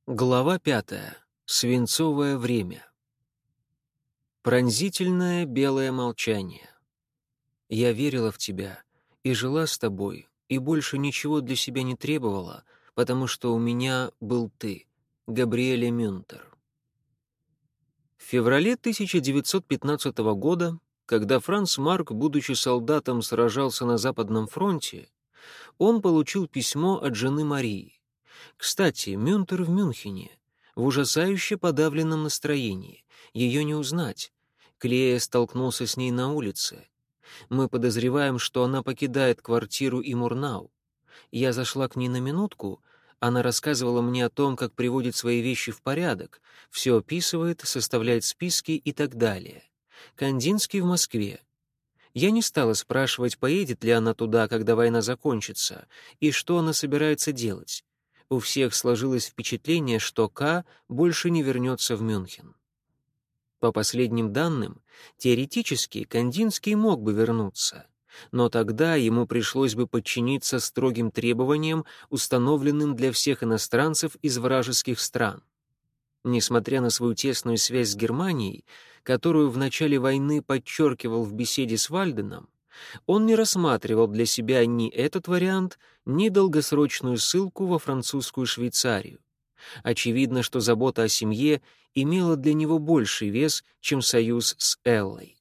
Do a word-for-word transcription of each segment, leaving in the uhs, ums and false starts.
Глава пятая. Свинцовое время. Пронзительное белое молчание. Я верила в тебя и жила с тобой, и больше ничего для себя не требовала, потому что у меня был ты, Габриэле Мюнтер. В феврале тысяча девятьсот пятнадцатого года, когда Франц Марк, будучи солдатом, сражался на Западном фронте, он получил письмо от жены Марии. Кстати, Мюнтер в Мюнхене, в ужасающе подавленном настроении. Ее не узнать. Клея столкнулся с ней на улице. Мы подозреваем, что она покидает квартиру и Мурнау. Я зашла к ней на минутку. Она рассказывала мне о том, как приводит свои вещи в порядок, все описывает, составляет списки и так далее. Кандинский в Москве. Я не стала спрашивать, поедет ли она туда, когда война закончится, и что она собирается делать. У всех сложилось впечатление, что К. больше не вернется в Мюнхен. По последним данным, теоретически Кандинский мог бы вернуться, но тогда ему пришлось бы подчиниться строгим требованиям, установленным для всех иностранцев из вражеских стран. Несмотря на свою тесную связь с Германией, которую в начале войны подчеркивал в беседе с Вальденом, он не рассматривал для себя ни этот вариант, ни долгосрочную ссылку во французскую Швейцарию. Очевидно, что забота о семье имела для него больший вес, чем союз с Эллой.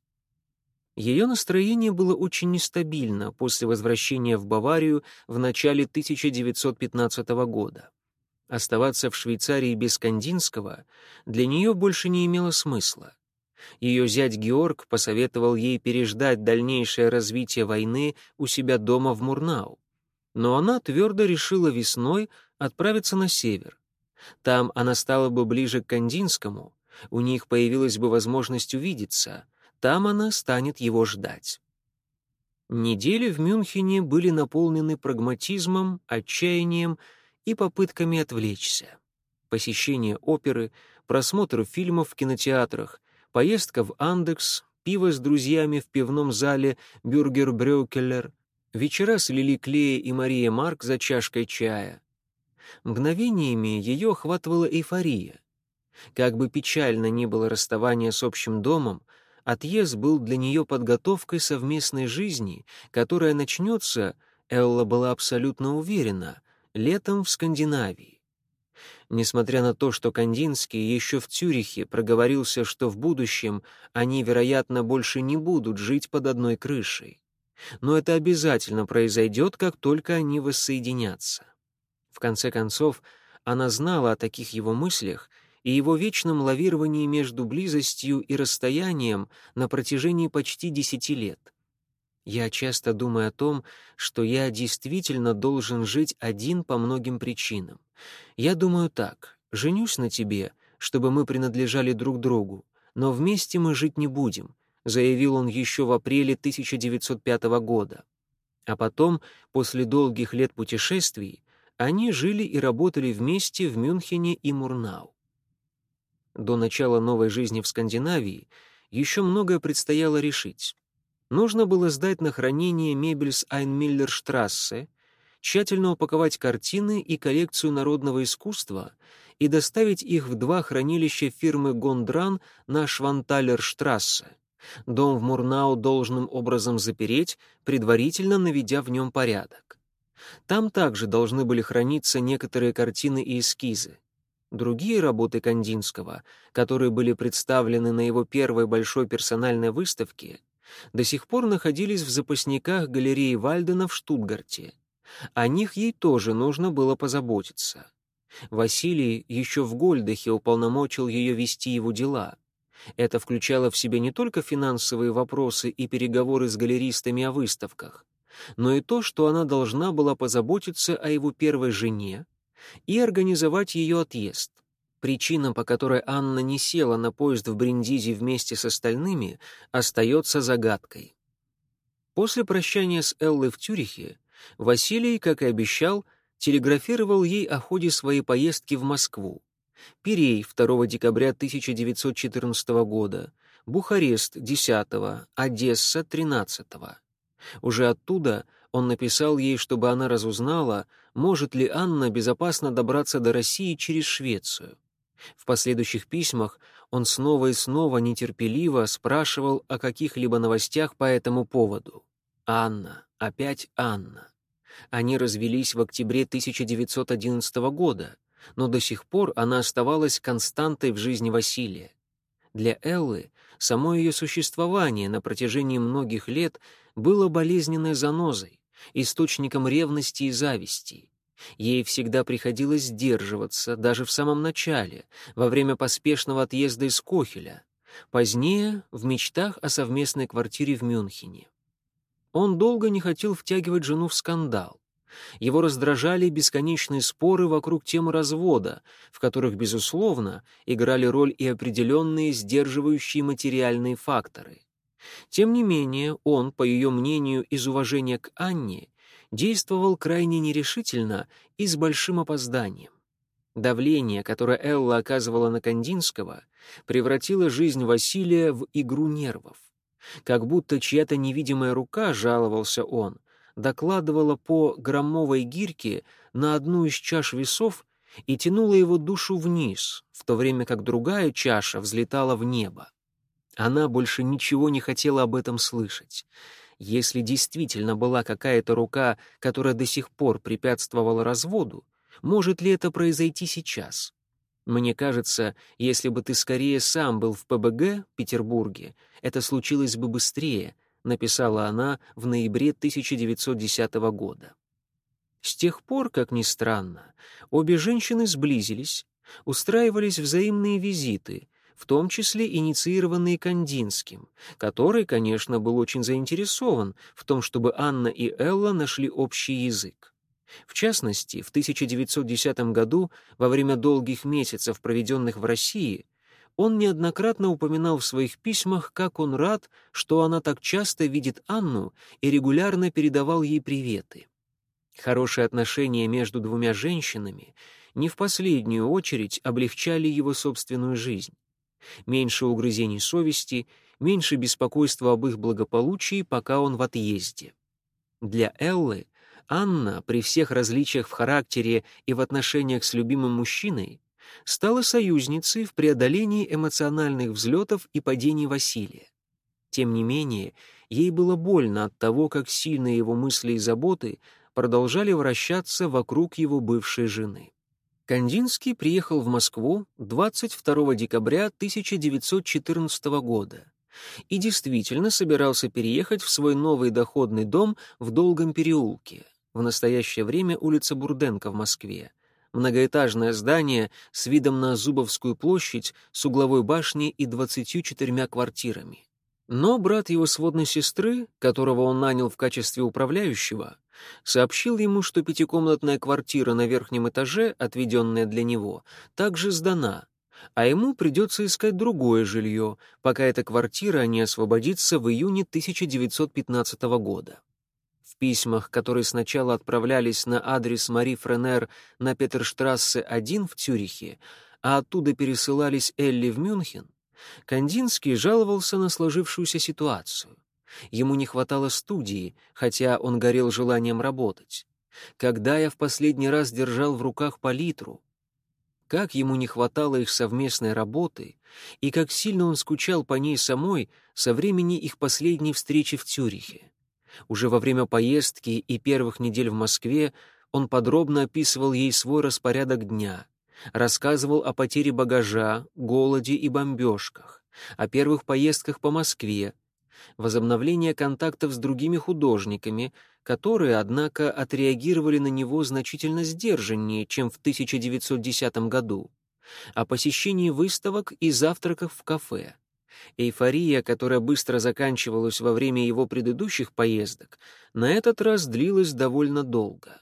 Ее настроение было очень нестабильно после возвращения в Баварию в начале тысяча девятьсот пятнадцатого года. Оставаться в Швейцарии без Кандинского для нее больше не имело смысла. Ее зять Георг посоветовал ей переждать дальнейшее развитие войны у себя дома в Мурнау. Но она твердо решила весной отправиться на север. Там она стала бы ближе к Кандинскому, у них появилась бы возможность увидеться, там она станет его ждать. Недели в Мюнхене были наполнены прагматизмом, отчаянием и попытками отвлечься. Посещение оперы, просмотр фильмов в кинотеатрах, поездка в Андекс, пиво с друзьями в пивном зале «Бюргер Брёкеллер», вечера с Лили Клея и Марией Марк за чашкой чая. Мгновениями ее охватывала эйфория. Как бы печально ни было расставание с общим домом, отъезд был для нее подготовкой совместной жизни, которая начнется, Элла была абсолютно уверена, летом в Скандинавии. Несмотря на то, что Кандинский еще в Цюрихе проговорился, что в будущем они, вероятно, больше не будут жить под одной крышей. Но это обязательно произойдет, как только они воссоединятся. В конце концов, она знала о таких его мыслях и его вечном лавировании между близостью и расстоянием на протяжении почти десяти лет. Я часто думаю о том, что я действительно должен жить один по многим причинам. Я думаю так: женюсь на тебе, чтобы мы принадлежали друг другу, но вместе мы жить не будем, заявил он еще в апреле тысяча девятьсот пятого года. А потом, после долгих лет путешествий, они жили и работали вместе в Мюнхене и Мурнау. До начала новой жизни в Скандинавии еще многое предстояло решить. Нужно было сдать на хранение мебель с Айнмиллерштрассе, тщательно упаковать картины и коллекцию народного искусства и доставить их в два хранилища фирмы Гондран на Шванталерштрассе. Дом в Мурнау должным образом запереть, предварительно наведя в нем порядок. Там также должны были храниться некоторые картины и эскизы. Другие работы Кандинского, которые были представлены на его первой большой персональной выставке, до сих пор находились в запасниках галереи Вальдена в Штутгарте. О них ей тоже нужно было позаботиться. Василий еще в Гольдахе уполномочил ее вести его дела. Это включало в себя не только финансовые вопросы и переговоры с галеристами о выставках, но и то, что она должна была позаботиться о его первой жене и организовать ее отъезд. Причина, по которой Анна не села на поезд в Бриндизи вместе с остальными, остается загадкой. После прощания с Эллой в Цюрихе Василий, как и обещал, телеграфировал ей о ходе своей поездки в Москву. Пирей второго декабря тысяча девятьсот четырнадцатого года, Бухарест десятого, Одесса тринадцатого. Уже оттуда Он написал ей, чтобы она разузнала, может ли Анна безопасно добраться до России через Швецию. В последующих письмах он снова и снова нетерпеливо спрашивал о каких-либо новостях по этому поводу. Анна, опять Анна. Они развелись в октябре тысяча девятьсот одиннадцатого года, но до сих пор она оставалась константой в жизни Василия. Для Эллы само ее существование на протяжении многих лет было болезненной занозой, источником ревности и зависти. Ей всегда приходилось сдерживаться, даже в самом начале, во время поспешного отъезда из Кохеля, позднее в мечтах о совместной квартире в Мюнхене. Он долго не хотел втягивать жену в скандал. Его раздражали бесконечные споры вокруг темы развода, в которых, безусловно, играли роль и определенные сдерживающие материальные факторы. Тем не менее, он, по ее мнению, из уважения к Анне, действовал крайне нерешительно и с большим опозданием. Давление, которое Элла оказывала на Кандинского, превратило жизнь Василия в игру нервов. Как будто чья-то невидимая рука, жаловался он, докладывала по граммовой гирьке на одну из чаш весов и тянула его душу вниз, в то время как другая чаша взлетала в небо. Она больше ничего не хотела об этом слышать. Если действительно была какая-то рука, которая до сих пор препятствовала разводу, может ли это произойти сейчас? Мне кажется, если бы ты скорее сам был в ПБГ, Петербурге, это случилось бы быстрее, написала она в ноябре тысяча девятьсот десятого года. С тех пор, как ни странно, обе женщины сблизились, устраивались взаимные визиты, в том числе инициированные Кандинским, который, конечно, был очень заинтересован в том, чтобы Анна и Элла нашли общий язык. В частности, в тысяча девятьсот десятом году, во время долгих месяцев, проведенных в России, он неоднократно упоминал в своих письмах, как он рад, что она так часто видит Анну, и регулярно передавал ей приветы. Хорошие отношения между двумя женщинами не в последнюю очередь облегчали его собственную жизнь. Меньше угрызений совести, меньше беспокойства об их благополучии, пока он в отъезде. Для Эллы Анна, при всех различиях в характере и в отношениях с любимым мужчиной, стала союзницей в преодолении эмоциональных взлетов и падений Василия. Тем не менее, ей было больно от того, как сильно его мысли и заботы продолжали вращаться вокруг его бывшей жены. Кандинский приехал в Москву двадцать второго декабря тысяча девятьсот четырнадцатого года и действительно собирался переехать в свой новый доходный дом в Долгом переулке, в настоящее время улица Бурденко в Москве, многоэтажное здание с видом на Зубовскую площадь с угловой башней и двадцатью четырьмя квартирами. Но брат его сводной сестры, которого он нанял в качестве управляющего, сообщил ему, что пятикомнатная квартира на верхнем этаже, отведенная для него, также сдана, а ему придется искать другое жилье, пока эта квартира не освободится в июне тысяча девятьсот пятнадцатого года. В письмах, которые сначала отправлялись на адрес Мари Френер на Петерштрассе один в Цюрихе, а оттуда пересылались Элли в Мюнхен, Кандинский жаловался на сложившуюся ситуацию. Ему не хватало студии, хотя он горел желанием работать. Когда я в последний раз держал в руках палитру? Как ему не хватало их совместной работы, и как сильно он скучал по ней самой со времени их последней встречи в Цюрихе. Уже во время поездки и первых недель в Москве он подробно описывал ей свой распорядок дня, рассказывал о потере багажа, голоде и бомбежках, о первых поездках по Москве, возобновление контактов с другими художниками, которые, однако, отреагировали на него значительно сдержаннее, чем в тысяча девятьсот десятом году, о посещении выставок и завтраках в кафе. Эйфория, которая быстро заканчивалась во время его предыдущих поездок, на этот раз длилась довольно долго.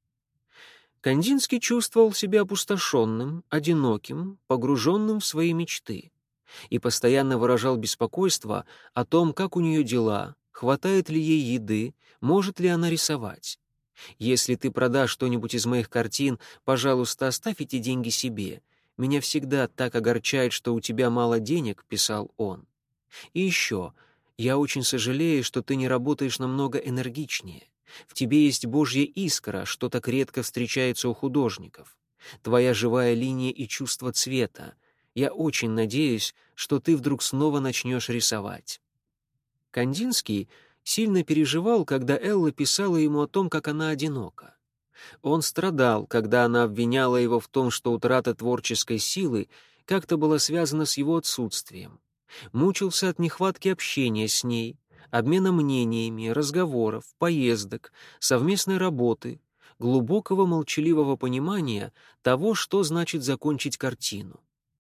Кандинский чувствовал себя опустошенным, одиноким, погруженным в свои мечты и постоянно выражал беспокойство о том, как у нее дела, хватает ли ей еды, может ли она рисовать. «Если ты продашь что-нибудь из моих картин, пожалуйста, оставь эти деньги себе. Меня всегда так огорчает, что у тебя мало денег», — писал он. «И еще, я очень сожалею, что ты не работаешь намного энергичнее. В тебе есть Божья искра, что так редко встречается у художников. Твоя живая линия и чувство цвета. Я очень надеюсь, что ты вдруг снова начнешь рисовать». Кандинский сильно переживал, когда Элла писала ему о том, как она одинока. Он страдал, когда она обвиняла его в том, что утрата творческой силы как-то была связана с его отсутствием. Мучился от нехватки общения с ней, обмена мнениями, разговоров, поездок, совместной работы, глубокого молчаливого понимания того, что значит закончить картину.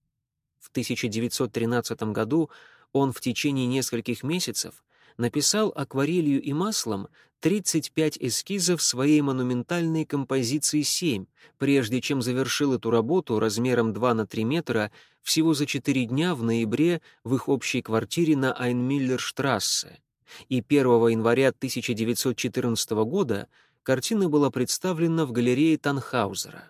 В тысяча девятьсот тринадцатом году он в течение нескольких месяцев написал акварелью и маслом тридцать пять эскизов своей монументальной композиции «Семь», прежде чем завершил эту работу размером два на три метра всего за четыре дня в ноябре в их общей квартире на Айнмиллерштрассе. И первого января тысяча девятьсот четырнадцатого года картина была представлена в галерее Танхаузера.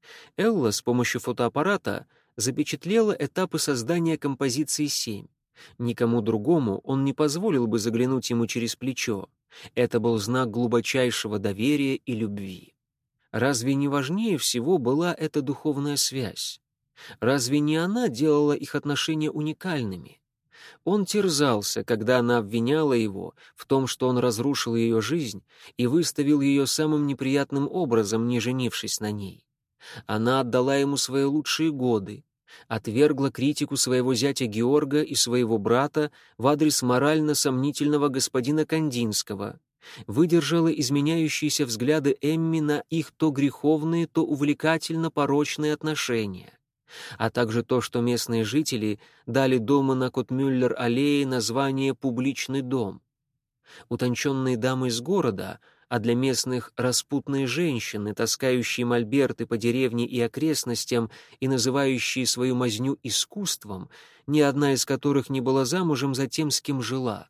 Элла с помощью фотоаппарата запечатлела этапы создания композиции «Семь». Никому другому он не позволил бы заглянуть ему через плечо. Это был знак глубочайшего доверия и любви. Разве не важнее всего была эта духовная связь? Разве не она делала их отношения уникальными? Он терзался, когда она обвиняла его в том, что он разрушил ее жизнь и выставил ее самым неприятным образом, не женившись на ней. Она отдала ему свои лучшие годы, отвергла критику своего зятя Георга и своего брата в адрес морально сомнительного господина Кандинского, выдержала изменяющиеся взгляды Эмми на их то греховные, то увлекательно-порочные отношения, а также то, что местные жители дали дому на Котмюллер-аллее название «Публичный дом». Утонченные дамы из города, а для местных распутные женщины, таскающие мольберты по деревне и окрестностям и называющие свою мазню искусством, ни одна из которых не была замужем за тем, с кем жила.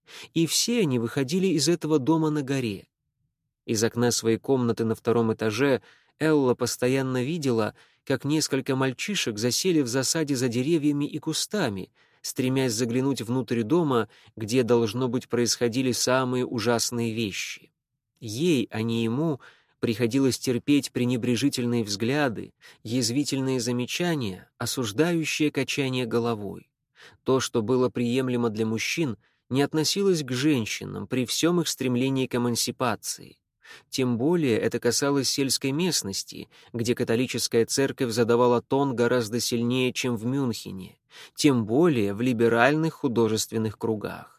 И все они выходили из этого дома на горе. Из окна своей комнаты на втором этаже Элла постоянно видела, как несколько мальчишек засели в засаде за деревьями и кустами, стремясь заглянуть внутрь дома, где, должно быть, происходили самые ужасные вещи. Ей, а не ему, приходилось терпеть пренебрежительные взгляды, язвительные замечания, осуждающее качание головой. То, что было приемлемо для мужчин, не относилось к женщинам при всем их стремлении к эмансипации. Тем более это касалось сельской местности, где католическая церковь задавала тон гораздо сильнее, чем в Мюнхене, тем более в либеральных художественных кругах.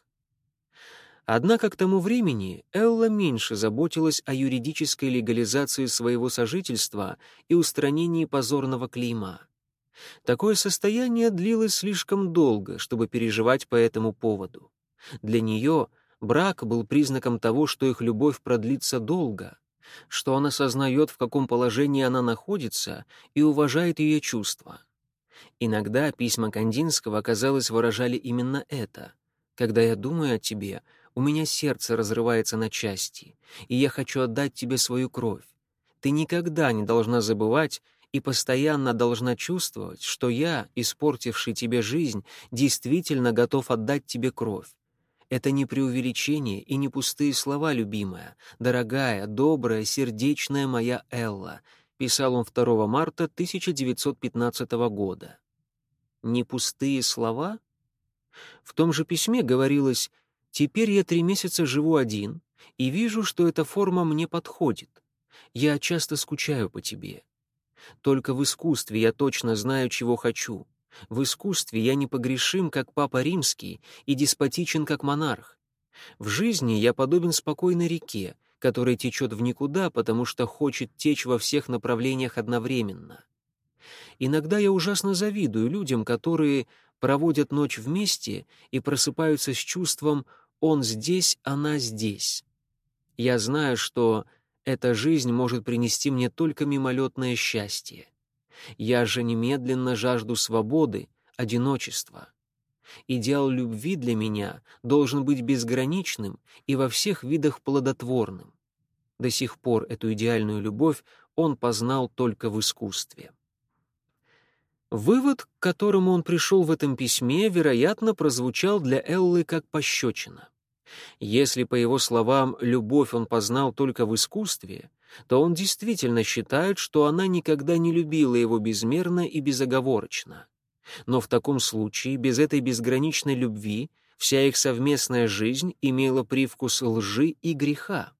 Однако к тому времени Элла меньше заботилась о юридической легализации своего сожительства и устранении позорного клейма. Такое состояние длилось слишком долго, чтобы переживать по этому поводу. Для нее брак был признаком того, что их любовь продлится долго, что она сознает, в каком положении она находится, и уважает ее чувства. Иногда письма Кандинского, казалось, выражали именно это. «Когда я думаю о тебе, у меня сердце разрывается на части, и я хочу отдать тебе свою кровь. Ты никогда не должна забывать и постоянно должна чувствовать, что я, испортивший тебе жизнь, действительно готов отдать тебе кровь. Это не преувеличение и не пустые слова, любимая, дорогая, добрая, сердечная моя Элла», писал он второго марта тысяча девятьсот пятнадцатого года. Не пустые слова? В том же письме говорилось: «Теперь я три месяца живу один и вижу, что эта форма мне подходит. Я часто скучаю по тебе. Только в искусстве я точно знаю, чего хочу. В искусстве я непогрешим, как Папа Римский, и деспотичен, как монарх. В жизни я подобен спокойной реке, которая течет в никуда, потому что хочет течь во всех направлениях одновременно. Иногда я ужасно завидую людям, которые проводят ночь вместе и просыпаются с чувством «он здесь, она здесь». Я знаю, что эта жизнь может принести мне только мимолетное счастье. Я же немедленно жажду свободы, одиночества. Идеал любви для меня должен быть безграничным и во всех видах плодотворным. До сих пор эту идеальную любовь он познал только в искусстве». Вывод, к которому он пришел в этом письме, вероятно, прозвучал для Эллы как пощечина. Если, по его словам, любовь он познал только в искусстве, то он действительно считает, что она никогда не любила его безмерно и безоговорочно. Но в таком случае, без этой безграничной любви, вся их совместная жизнь имела привкус лжи и греха.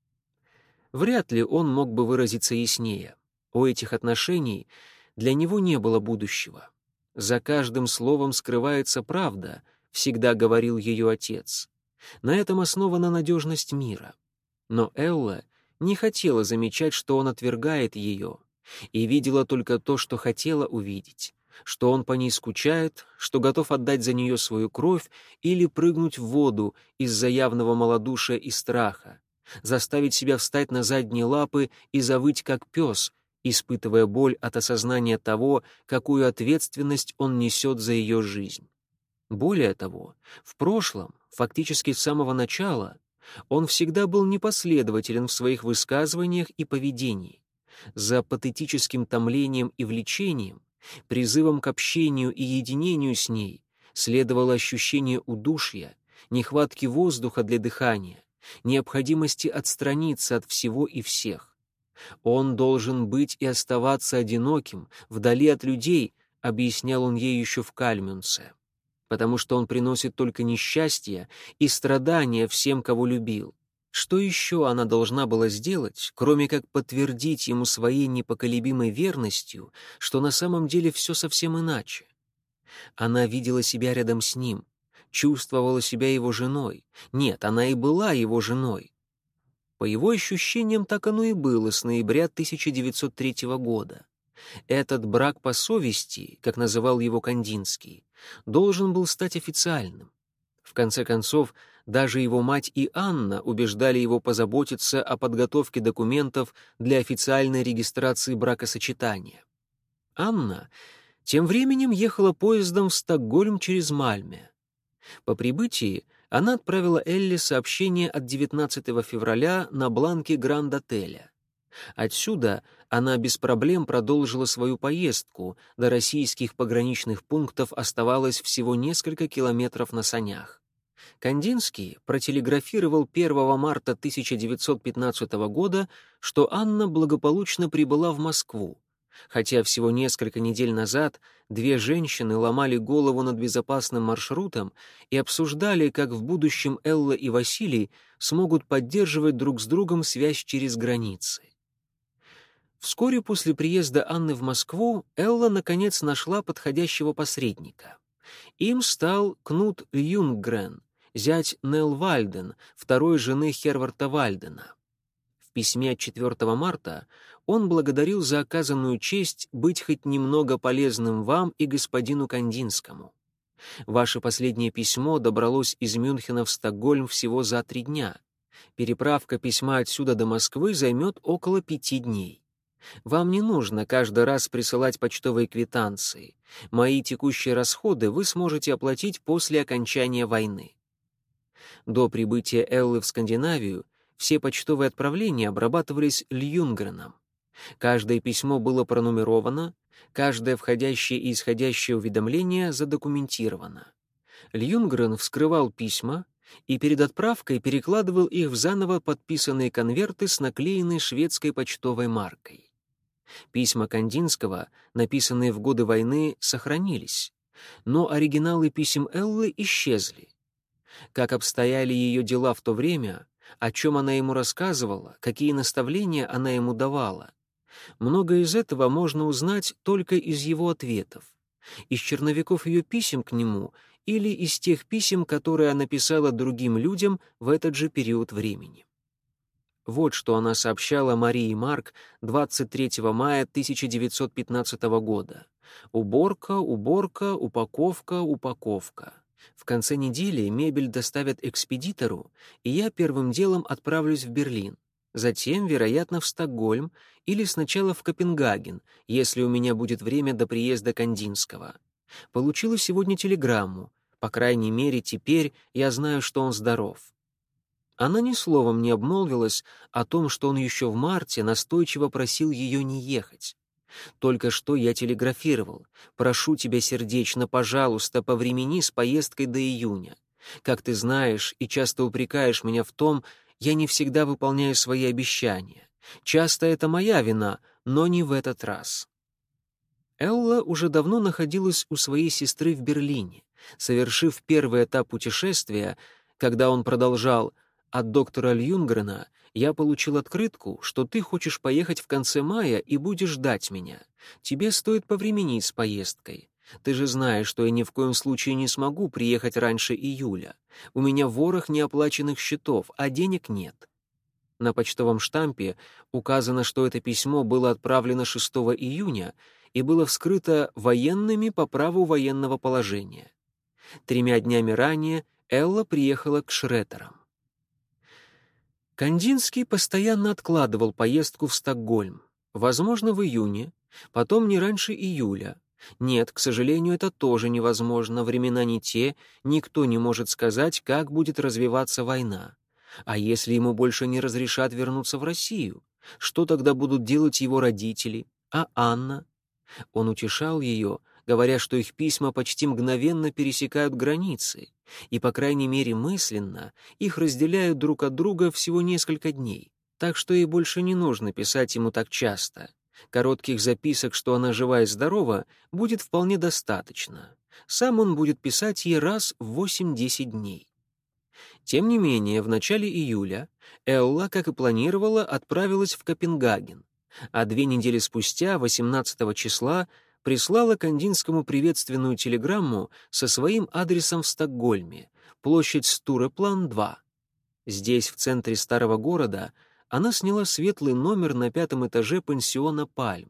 Вряд ли он мог бы выразиться яснее. У этих отношений для него не было будущего. «За каждым словом скрывается правда», — всегда говорил ее отец. На этом основана надежность мира. Но Элла не хотела замечать, что он отвергает ее, и видела только то, что хотела увидеть, что он по ней скучает, что готов отдать за нее свою кровь или прыгнуть в воду из-за явного малодушия и страха, заставить себя встать на задние лапы и завыть как пес, испытывая боль от осознания того, какую ответственность он несет за ее жизнь. Более того, в прошлом, фактически с самого начала, он всегда был непоследователен в своих высказываниях и поведении. За патетическим томлением и влечением, призывом к общению и единению с ней следовало ощущение удушья, нехватки воздуха для дыхания, необходимости отстраниться от всего и всех. Он должен быть и оставаться одиноким, вдали от людей, объяснял он ей еще в Кальмюнце, потому что он приносит только несчастье и страдания всем, кого любил. Что еще она должна была сделать, кроме как подтвердить ему своей непоколебимой верностью, что на самом деле все совсем иначе? Она видела себя рядом с ним, чувствовала себя его женой. Нет, она и была его женой. По его ощущениям, так оно и было с ноября тысяча девятьсот третьего года. Этот брак по совести, как называл его Кандинский, должен был стать официальным. В конце концов, даже его мать и Анна убеждали его позаботиться о подготовке документов для официальной регистрации бракосочетания. Анна тем временем ехала поездом в Стокгольм через Мальме. По прибытии она отправила Элле сообщение от девятнадцатого февраля на бланке Гранд-отеля. Отсюда она без проблем продолжила свою поездку, до российских пограничных пунктов оставалось всего несколько километров на санях. Кандинский протелеграфировал первого марта тысяча девятьсот пятнадцатого года, что Анна благополучно прибыла в Москву, хотя всего несколько недель назад две женщины ломали голову над безопасным маршрутом и обсуждали, как в будущем Элла и Василий смогут поддерживать друг с другом связь через границы. Вскоре после приезда Анны в Москву Элла наконец нашла подходящего посредника. Им стал Кнут Юнггрен, зять Нелл Вальден, второй жены Херварта Вальдена. В письме от четвёртого марта он благодарил за оказанную честь быть хоть немного полезным вам и господину Кандинскому. Ваше последнее письмо добралось из Мюнхена в Стокгольм всего за три дня. Переправка письма отсюда до Москвы займет около пяти дней. Вам не нужно каждый раз присылать почтовые квитанции. Мои текущие расходы вы сможете оплатить после окончания войны. До прибытия Эллы в Скандинавию все почтовые отправления обрабатывались Льюнгреном. Каждое письмо было пронумеровано, каждое входящее и исходящее уведомление задокументировано. Льюнгрен вскрывал письма и перед отправкой перекладывал их в заново подписанные конверты с наклеенной шведской почтовой маркой. Письма Кандинского, написанные в годы войны, сохранились, но оригиналы писем Эллы исчезли. Как обстояли ее дела в то время, о чем она ему рассказывала, какие наставления она ему давала. Многое из этого можно узнать только из его ответов, из черновиков ее писем к нему или из тех писем, которые она писала другим людям в этот же период времени. Вот что она сообщала Марии Марк двадцать третьего мая тысяча девятьсот пятнадцатого года. «Уборка, уборка, упаковка, упаковка. В конце недели мебель доставят экспедитору, и я первым делом отправлюсь в Берлин. Затем, вероятно, в Стокгольм или сначала в Копенгаген, если у меня будет время до приезда Кандинского. Получила сегодня телеграмму. По крайней мере, теперь я знаю, что он здоров». Она ни словом не обмолвилась о том, что он еще в марте настойчиво просил ее не ехать. «Только что я телеграфировал. Прошу тебя сердечно, пожалуйста, повремени с поездкой до июня. Как ты знаешь и часто упрекаешь меня в том, я не всегда выполняю свои обещания. Часто это моя вина, но не в этот раз». Элла уже давно находилась у своей сестры в Берлине. Совершив первый этап путешествия, когда он продолжал: «От доктора Льюнгрена я получил открытку, что ты хочешь поехать в конце мая и будешь ждать меня. Тебе стоит повременить с поездкой. Ты же знаешь, что я ни в коем случае не смогу приехать раньше июля. У меня ворох неоплаченных счетов, а денег нет». На почтовом штампе указано, что это письмо было отправлено шестого июня и было вскрыто военными по праву военного положения. Тремя днями ранее Элла приехала к Шреттерам. Кандинский постоянно откладывал поездку в Стокгольм. Возможно, в июне, потом не раньше июля. Нет, к сожалению, это тоже невозможно, времена не те, никто не может сказать, как будет развиваться война. А если ему больше не разрешат вернуться в Россию? Что тогда будут делать его родители? А Анна? Он утешал ее, говоря, что их письма почти мгновенно пересекают границы, и, по крайней мере, мысленно их разделяют друг от друга всего несколько дней, так что ей больше не нужно писать ему так часто. Коротких записок, что она жива и здорова, будет вполне достаточно. Сам он будет писать ей раз в восемь-десять дней. Тем не менее, в начале июля Элла, как и планировала, отправилась в Копенгаген, а две недели спустя, восемнадцатого числа, прислала Кандинскому приветственную телеграмму со своим адресом в Стокгольме, площадь Стуреплан, два. Здесь, в центре старого города, она сняла светлый номер на пятом этаже пансиона «Пальм».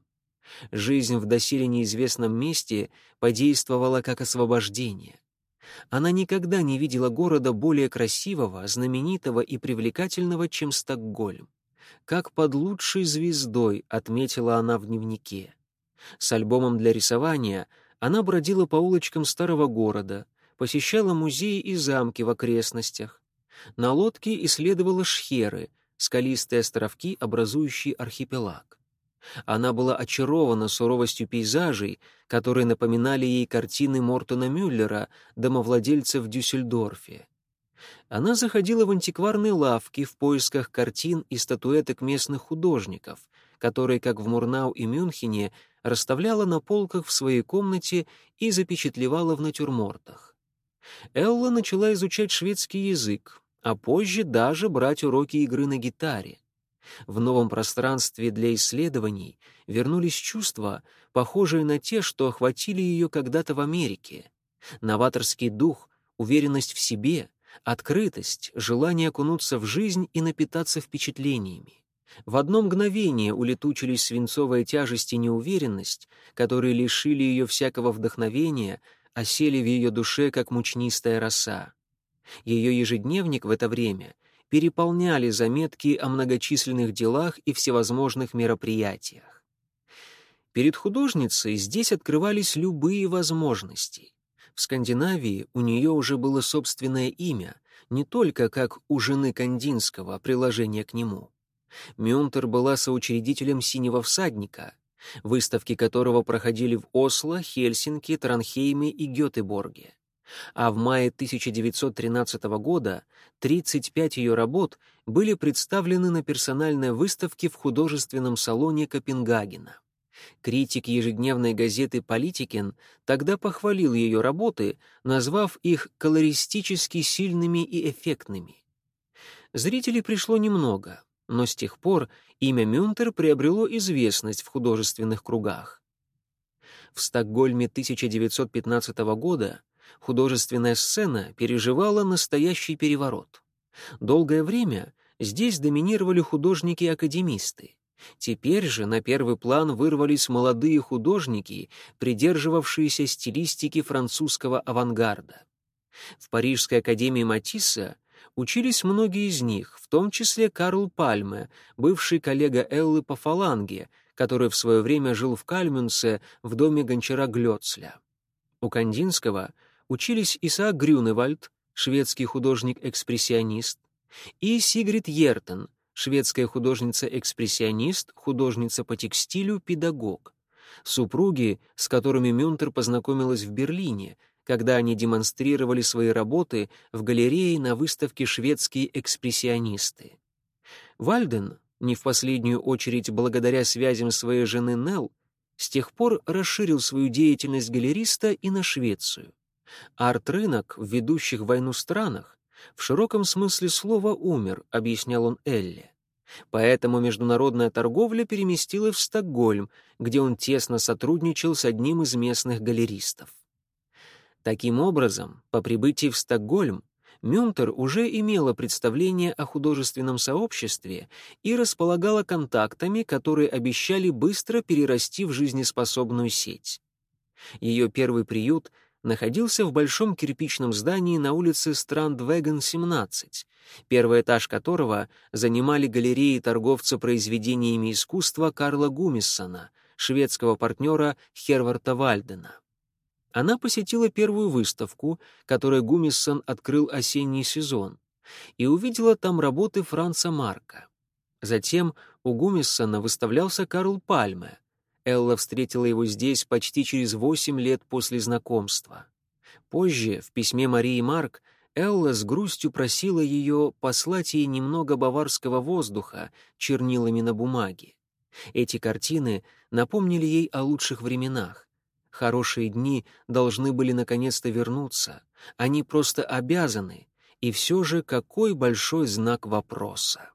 Жизнь в доселе неизвестном месте подействовала как освобождение. Она никогда не видела города более красивого, знаменитого и привлекательного, чем Стокгольм. «Как под лучшей звездой», — отметила она в дневнике. С альбомом для рисования она бродила по улочкам старого города, посещала музеи и замки в окрестностях. На лодке исследовала шхеры, скалистые островки, образующие архипелаг. Она была очарована суровостью пейзажей, которые напоминали ей картины Мортона Мюллера, домовладельца в Дюссельдорфе. Она заходила в антикварные лавки в поисках картин и статуэток местных художников, которые, как в Мурнау и Мюнхене, расставляла на полках в своей комнате и запечатлевала в натюрмортах. Элла начала изучать шведский язык, а позже даже брать уроки игры на гитаре. В новом пространстве для исследований вернулись чувства, похожие на те, что охватили ее когда-то в Америке. Новаторский дух, уверенность в себе, открытость, желание окунуться в жизнь и напитаться впечатлениями. В одно мгновение улетучились свинцовая тяжесть и неуверенность, которые лишили ее всякого вдохновения, осели в ее душе, как мучнистая роса. Ее ежедневник в это время переполняли заметки о многочисленных делах и всевозможных мероприятиях. Перед художницей здесь открывались любые возможности. В Скандинавии у нее уже было собственное имя, не только как у жены Кандинского, приложение к нему. Мюнтер была соучредителем «Синего всадника», выставки которого проходили в Осло, Хельсинки, Транхейме и Гетеборге. А в мае тысяча девятьсот тринадцатого года тридцать пять ее работ были представлены на персональной выставке в художественном салоне Копенгагена. Критик ежедневной газеты «Политикен» тогда похвалил ее работы, назвав их колористически сильными и эффектными. Зрителей пришло немного, но с тех пор имя Мюнтер приобрело известность в художественных кругах. В Стокгольме тысяча девятьсот пятнадцатого года художественная сцена переживала настоящий переворот. Долгое время здесь доминировали художники-академисты. Теперь же на первый план вырвались молодые художники, придерживавшиеся стилистики французского авангарда. В Парижской академии Матисса учились многие из них, в том числе Карл Пальме, бывший коллега Эллы по фаланге, который в свое время жил в Кальмюнсе в доме гончара Глёцля. У Кандинского учились Исаак Грюневальд, шведский художник-экспрессионист, и Сигрид Йертен, шведская художница-экспрессионист, художница по текстилю, педагог. супруги, с которыми Мюнтер познакомилась в Берлине, когда они демонстрировали свои работы в галерее на выставке «Шведские экспрессионисты». Вальден, не в последнюю очередь благодаря связям своей жены Нелл, с тех пор расширил свою деятельность галериста и на Швецию. Арт-рынок в ведущих войну странах в широком смысле слова умер, объяснял он Элле. Поэтому международная торговля переместилась в Стокгольм, где он тесно сотрудничал с одним из местных галеристов. Таким образом, по прибытии в Стокгольм Мюнтер уже имела представление о художественном сообществе и располагала контактами, которые обещали быстро перерасти в жизнеспособную сеть. Ее первый приют находился в большом кирпичном здании на улице Страндвеген, семнадцать, первый этаж которого занимали галереи торговца произведениями искусства Карла Гумиссона, шведского партнера Херварта Вальдена. Она посетила первую выставку, которую Гумиссон открыл осенний сезон, и увидела там работы Франца Марка. Затем у Гумиссона выставлялся Карл Пальме. Элла встретила его здесь почти через восемь лет после знакомства. Позже, в письме Марии Марк, Элла с грустью просила ее послать ей немного баварского воздуха чернилами на бумаге. Эти картины напомнили ей о лучших временах. Хорошие дни должны были наконец-то вернуться. Они просто обязаны. И все же какой большой знак вопроса.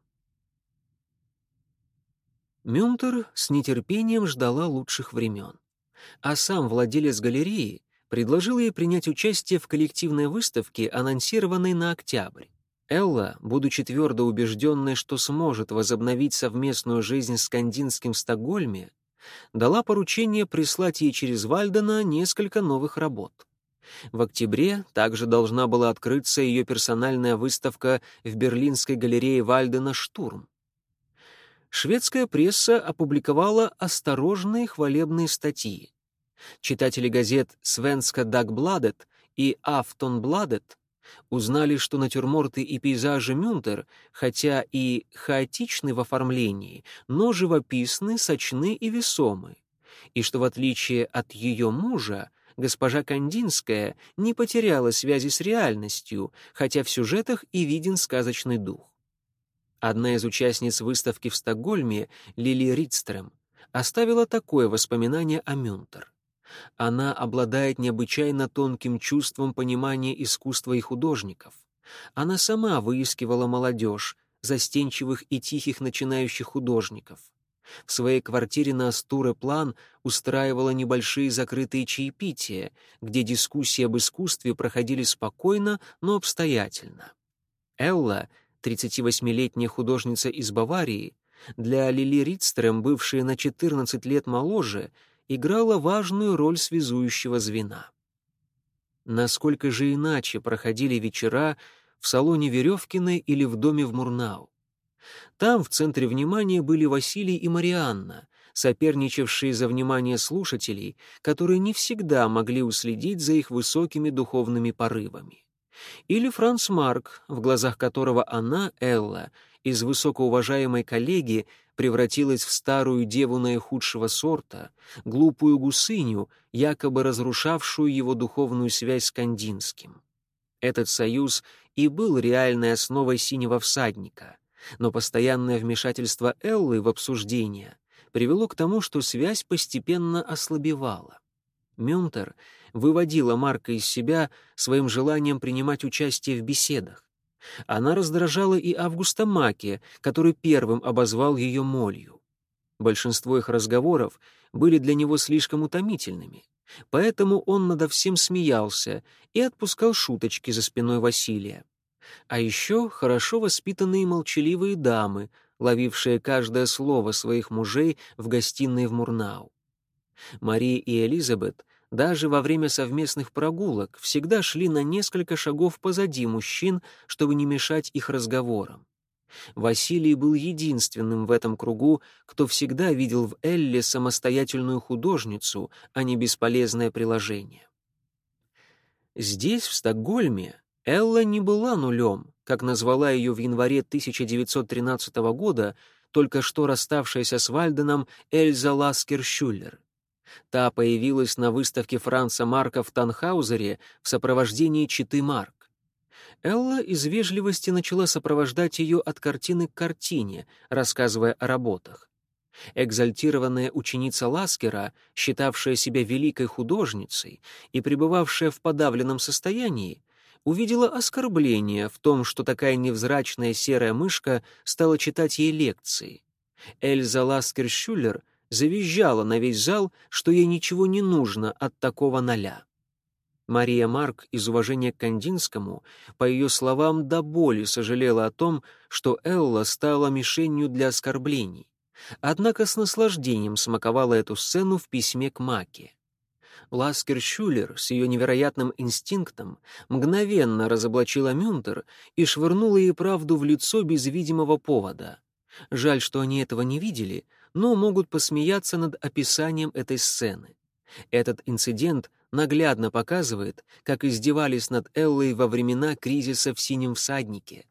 Мюнтер с нетерпением ждала лучших времен. А сам владелец галереи предложил ей принять участие в коллективной выставке, анонсированной на октябрь. Элла, будучи твердо убежденной, что сможет возобновить совместную жизнь с Кандинским в Стокгольме, дала поручение прислать ей через Вальдена несколько новых работ. В октябре также должна была открыться ее персональная выставка в берлинской галерее Вальдена «Штурм». Шведская пресса опубликовала осторожные хвалебные статьи. Читатели газет «Свенска Дагбладет» и «Афтонбладет» узнали, что натюрморты и пейзажи Мюнтер, хотя и хаотичны в оформлении, но живописны, сочны и весомы, и что, в отличие от ее мужа, госпожа Кандинская не потеряла связи с реальностью, хотя в сюжетах и виден сказочный дух. Одна из участниц выставки в Стокгольме, Лили Ридстрем, оставила такое воспоминание о Мюнтер. Она обладает необычайно тонким чувством понимания искусства и художников. Она сама выискивала молодежь, застенчивых и тихих начинающих художников. В своей квартире на Астуре-План устраивала небольшие закрытые чаепития, где дискуссии об искусстве проходили спокойно, но обстоятельно. Элла, тридцативосьмилетняя художница из Баварии, для Лили Ридстрем, бывшая на четырнадцать лет моложе, играла важную роль связующего звена. Насколько же иначе проходили вечера в салоне Веревкиной или в доме в Мурнау. Там в центре внимания были Василий и Марианна, соперничавшие за внимание слушателей, которые не всегда могли уследить за их высокими духовными порывами. Или Франц Марк, в глазах которого она, Элла, из высокоуважаемой коллеги превратилась в старую деву наихудшего сорта, глупую гусыню, якобы разрушавшую его духовную связь с Кандинским. Этот союз и был реальной основой «Синего всадника», но постоянное вмешательство Эллы в обсуждения привело к тому, что связь постепенно ослабевала. Мюнтер выводила Марка из себя своим желанием принимать участие в беседах. Она раздражала и Августа Маке, который первым обозвал ее молью. Большинство их разговоров были для него слишком утомительными, поэтому он надо всем смеялся и отпускал шуточки за спиной Василия. А еще хорошо воспитанные молчаливые дамы, ловившие каждое слово своих мужей в гостиной в Мурнау. Мария и Элизабет даже во время совместных прогулок всегда шли на несколько шагов позади мужчин, чтобы не мешать их разговорам. Василий был единственным в этом кругу, кто всегда видел в Элле самостоятельную художницу, а не бесполезное приложение. Здесь, в Стокгольме, Элла не была нулем, как назвала ее в январе тысяча девятьсот тринадцатого года только что расставшаяся с Вальденом Эльза Ласкер-Шюллер. Та появилась на выставке Франца Марка в Танхаузере в сопровождении читы Марк. Элла из вежливости начала сопровождать ее от картины к картине, рассказывая о работах. Экзальтированная ученица Ласкера, считавшая себя великой художницей и пребывавшая в подавленном состоянии, увидела оскорбление в том, что такая невзрачная серая мышка стала читать ей лекции. Эльза Ласкер-Шюллер завизжала на весь зал, что ей ничего не нужно от такого ноля. Мария Марк из уважения к Кандинскому, по ее словам, до боли сожалела о том, что Элла стала мишенью для оскорблений. Однако с наслаждением смаковала эту сцену в письме к Маке. Ласкер-Шюллер с ее невероятным инстинктом мгновенно разоблачила Мюнтер и швырнула ей правду в лицо без видимого повода. Жаль, что они этого не видели, но могут посмеяться над описанием этой сцены. Этот инцидент наглядно показывает, как издевались над Эллой во времена кризиса в «Синем всаднике».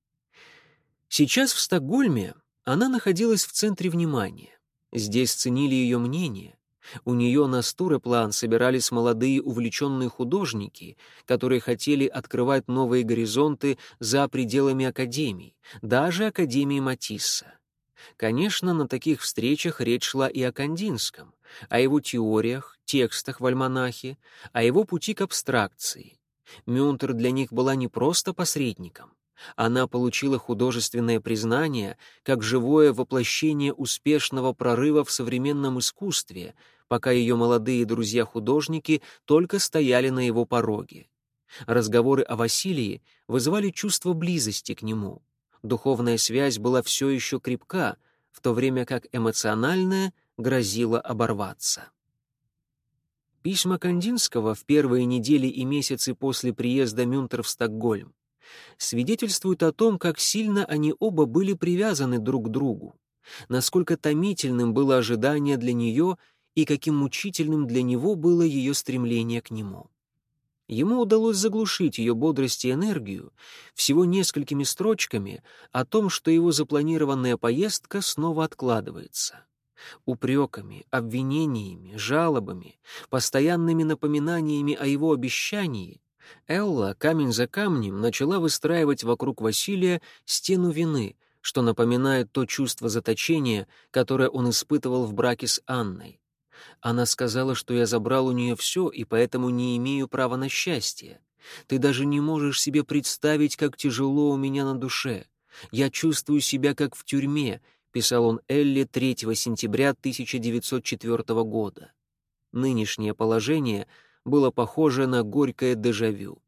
Сейчас в Стокгольме она находилась в центре внимания. Здесь ценили ее мнение. У нее на Стуреплан собирались молодые увлеченные художники, которые хотели открывать новые горизонты за пределами Академии, даже Академии Матисса. Конечно, на таких встречах речь шла и о Кандинском, о его теориях, текстах в альманахе, о его пути к абстракции. Мюнтер для них была не просто посредником. Она получила художественное признание как живое воплощение успешного прорыва в современном искусстве, пока ее молодые друзья-художники только стояли на его пороге. Разговоры о Василии вызывали чувство близости к нему. Духовная связь была все еще крепка, в то время как эмоциональная грозила оборваться. Письма Кандинского в первые недели и месяцы после приезда Мюнтер в Стокгольм свидетельствуют о том, как сильно они оба были привязаны друг к другу, насколько томительным было ожидание для нее и каким мучительным для него было ее стремление к нему. Ему удалось заглушить ее бодрость и энергию всего несколькими строчками о том, что его запланированная поездка снова откладывается. Упреками, обвинениями, жалобами, постоянными напоминаниями о его обещании Элла камень за камнем начала выстраивать вокруг Василия стену вины, что напоминает то чувство заточения, которое он испытывал в браке с Анной. Она сказала, что я забрал у нее все и поэтому не имею права на счастье. Ты даже не можешь себе представить, как тяжело у меня на душе. Я чувствую себя как в тюрьме, писал он Элле третьего сентября тысяча девятьсот четвёртого года. Нынешнее положение было похоже на горькое дежавю.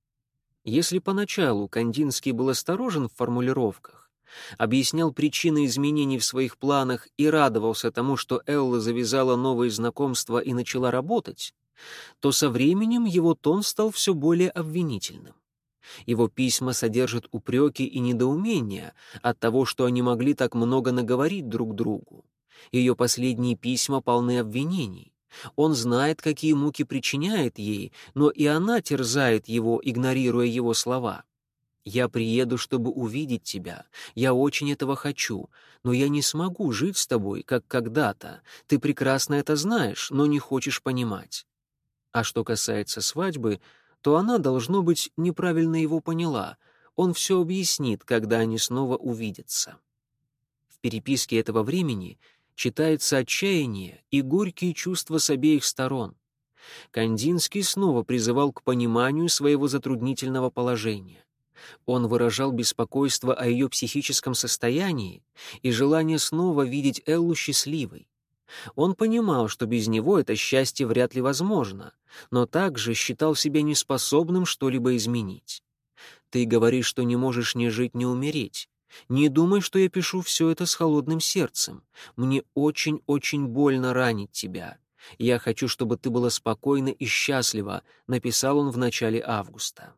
Если поначалу Кандинский был осторожен в формулировках, объяснял причины изменений в своих планах и радовался тому, что Элла завязала новые знакомства и начала работать, то со временем его тон стал все более обвинительным. Его письма содержат упреки и недоумения от того, что они могли так много наговорить друг другу. Ее последние письма полны обвинений. Он знает, какие муки причиняет ей, но и она терзает его, игнорируя его слова. «Я приеду, чтобы увидеть тебя. Я очень этого хочу, но я не смогу жить с тобой, как когда-то. Ты прекрасно это знаешь, но не хочешь понимать». А что касается свадьбы, то она, должно быть, неправильно его поняла. Он все объяснит, когда они снова увидятся. В переписке этого времени читается отчаяние и горькие чувства с обеих сторон. Кандинский снова призывал к пониманию своего затруднительного положения. Он выражал беспокойство о ее психическом состоянии и желание снова видеть Эллу счастливой. Он понимал, что без него это счастье вряд ли возможно, но также считал себя неспособным что-либо изменить. «Ты говоришь, что не можешь ни жить, ни умереть. Не думай, что я пишу все это с холодным сердцем. Мне очень-очень больно ранить тебя. Я хочу, чтобы ты была спокойна и счастлива», написал он в начале августа.